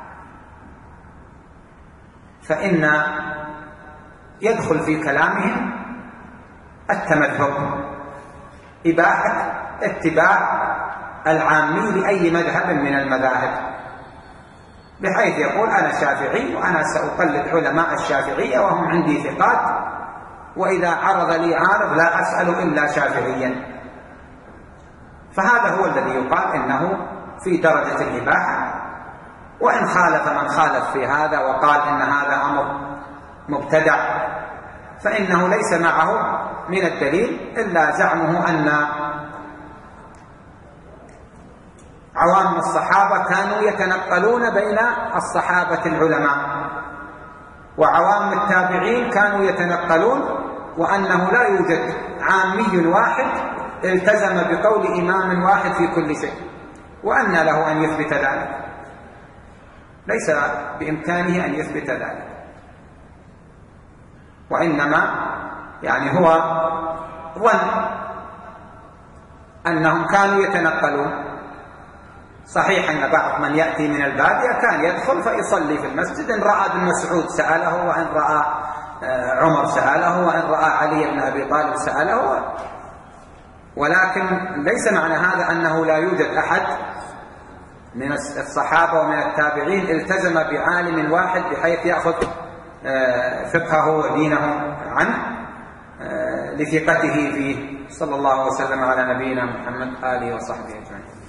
فإن يدخل في كلامهم التمذهب، إباحة اتباع العامي لأي مذهب من المذاهب، بحيث يقول أنا شافعي وأنا سأقلد علماء الشافعية وهم عندي ثقات، وإذا عرض لي عارض لا أسأل إلا شافعيا. فهذا هو الذي يقال إنه في درجة الإباحة. وإن خالف من خالف في هذا وقال إن هذا أمر مبتدع فإنه ليس معه من الدليل إلا زعمه أن عوام الصحابة كانوا يتنقلون بين الصحابة العلماء، وعوام التابعين كانوا يتنقلون، وأنه لا يوجد عامي واحد التزم بقول إمام واحد في كل شيء، وأن له أن يثبت ذلك، ليس بإمكانه أن يثبت ذلك، وإنما يعني هو ظن أنهم كانوا يتنقلون. صحيح أن بعض من يأتي من البادية كان يدخل فيصلي في المسجد، إن رأى ابن مسعود سأله، وإن رأى عمر سأله، وإن رأى علي بن أبي طالب سأله، ولكن ليس معنى هذا أنه لا يوجد أحد من الصحابة ومن التابعين التزم بعالم واحد بحيث يأخذ فقهه ودينه عنه لثقته فيه. صلى الله وسلم على نبينا محمد آله وصحبه أجمعين.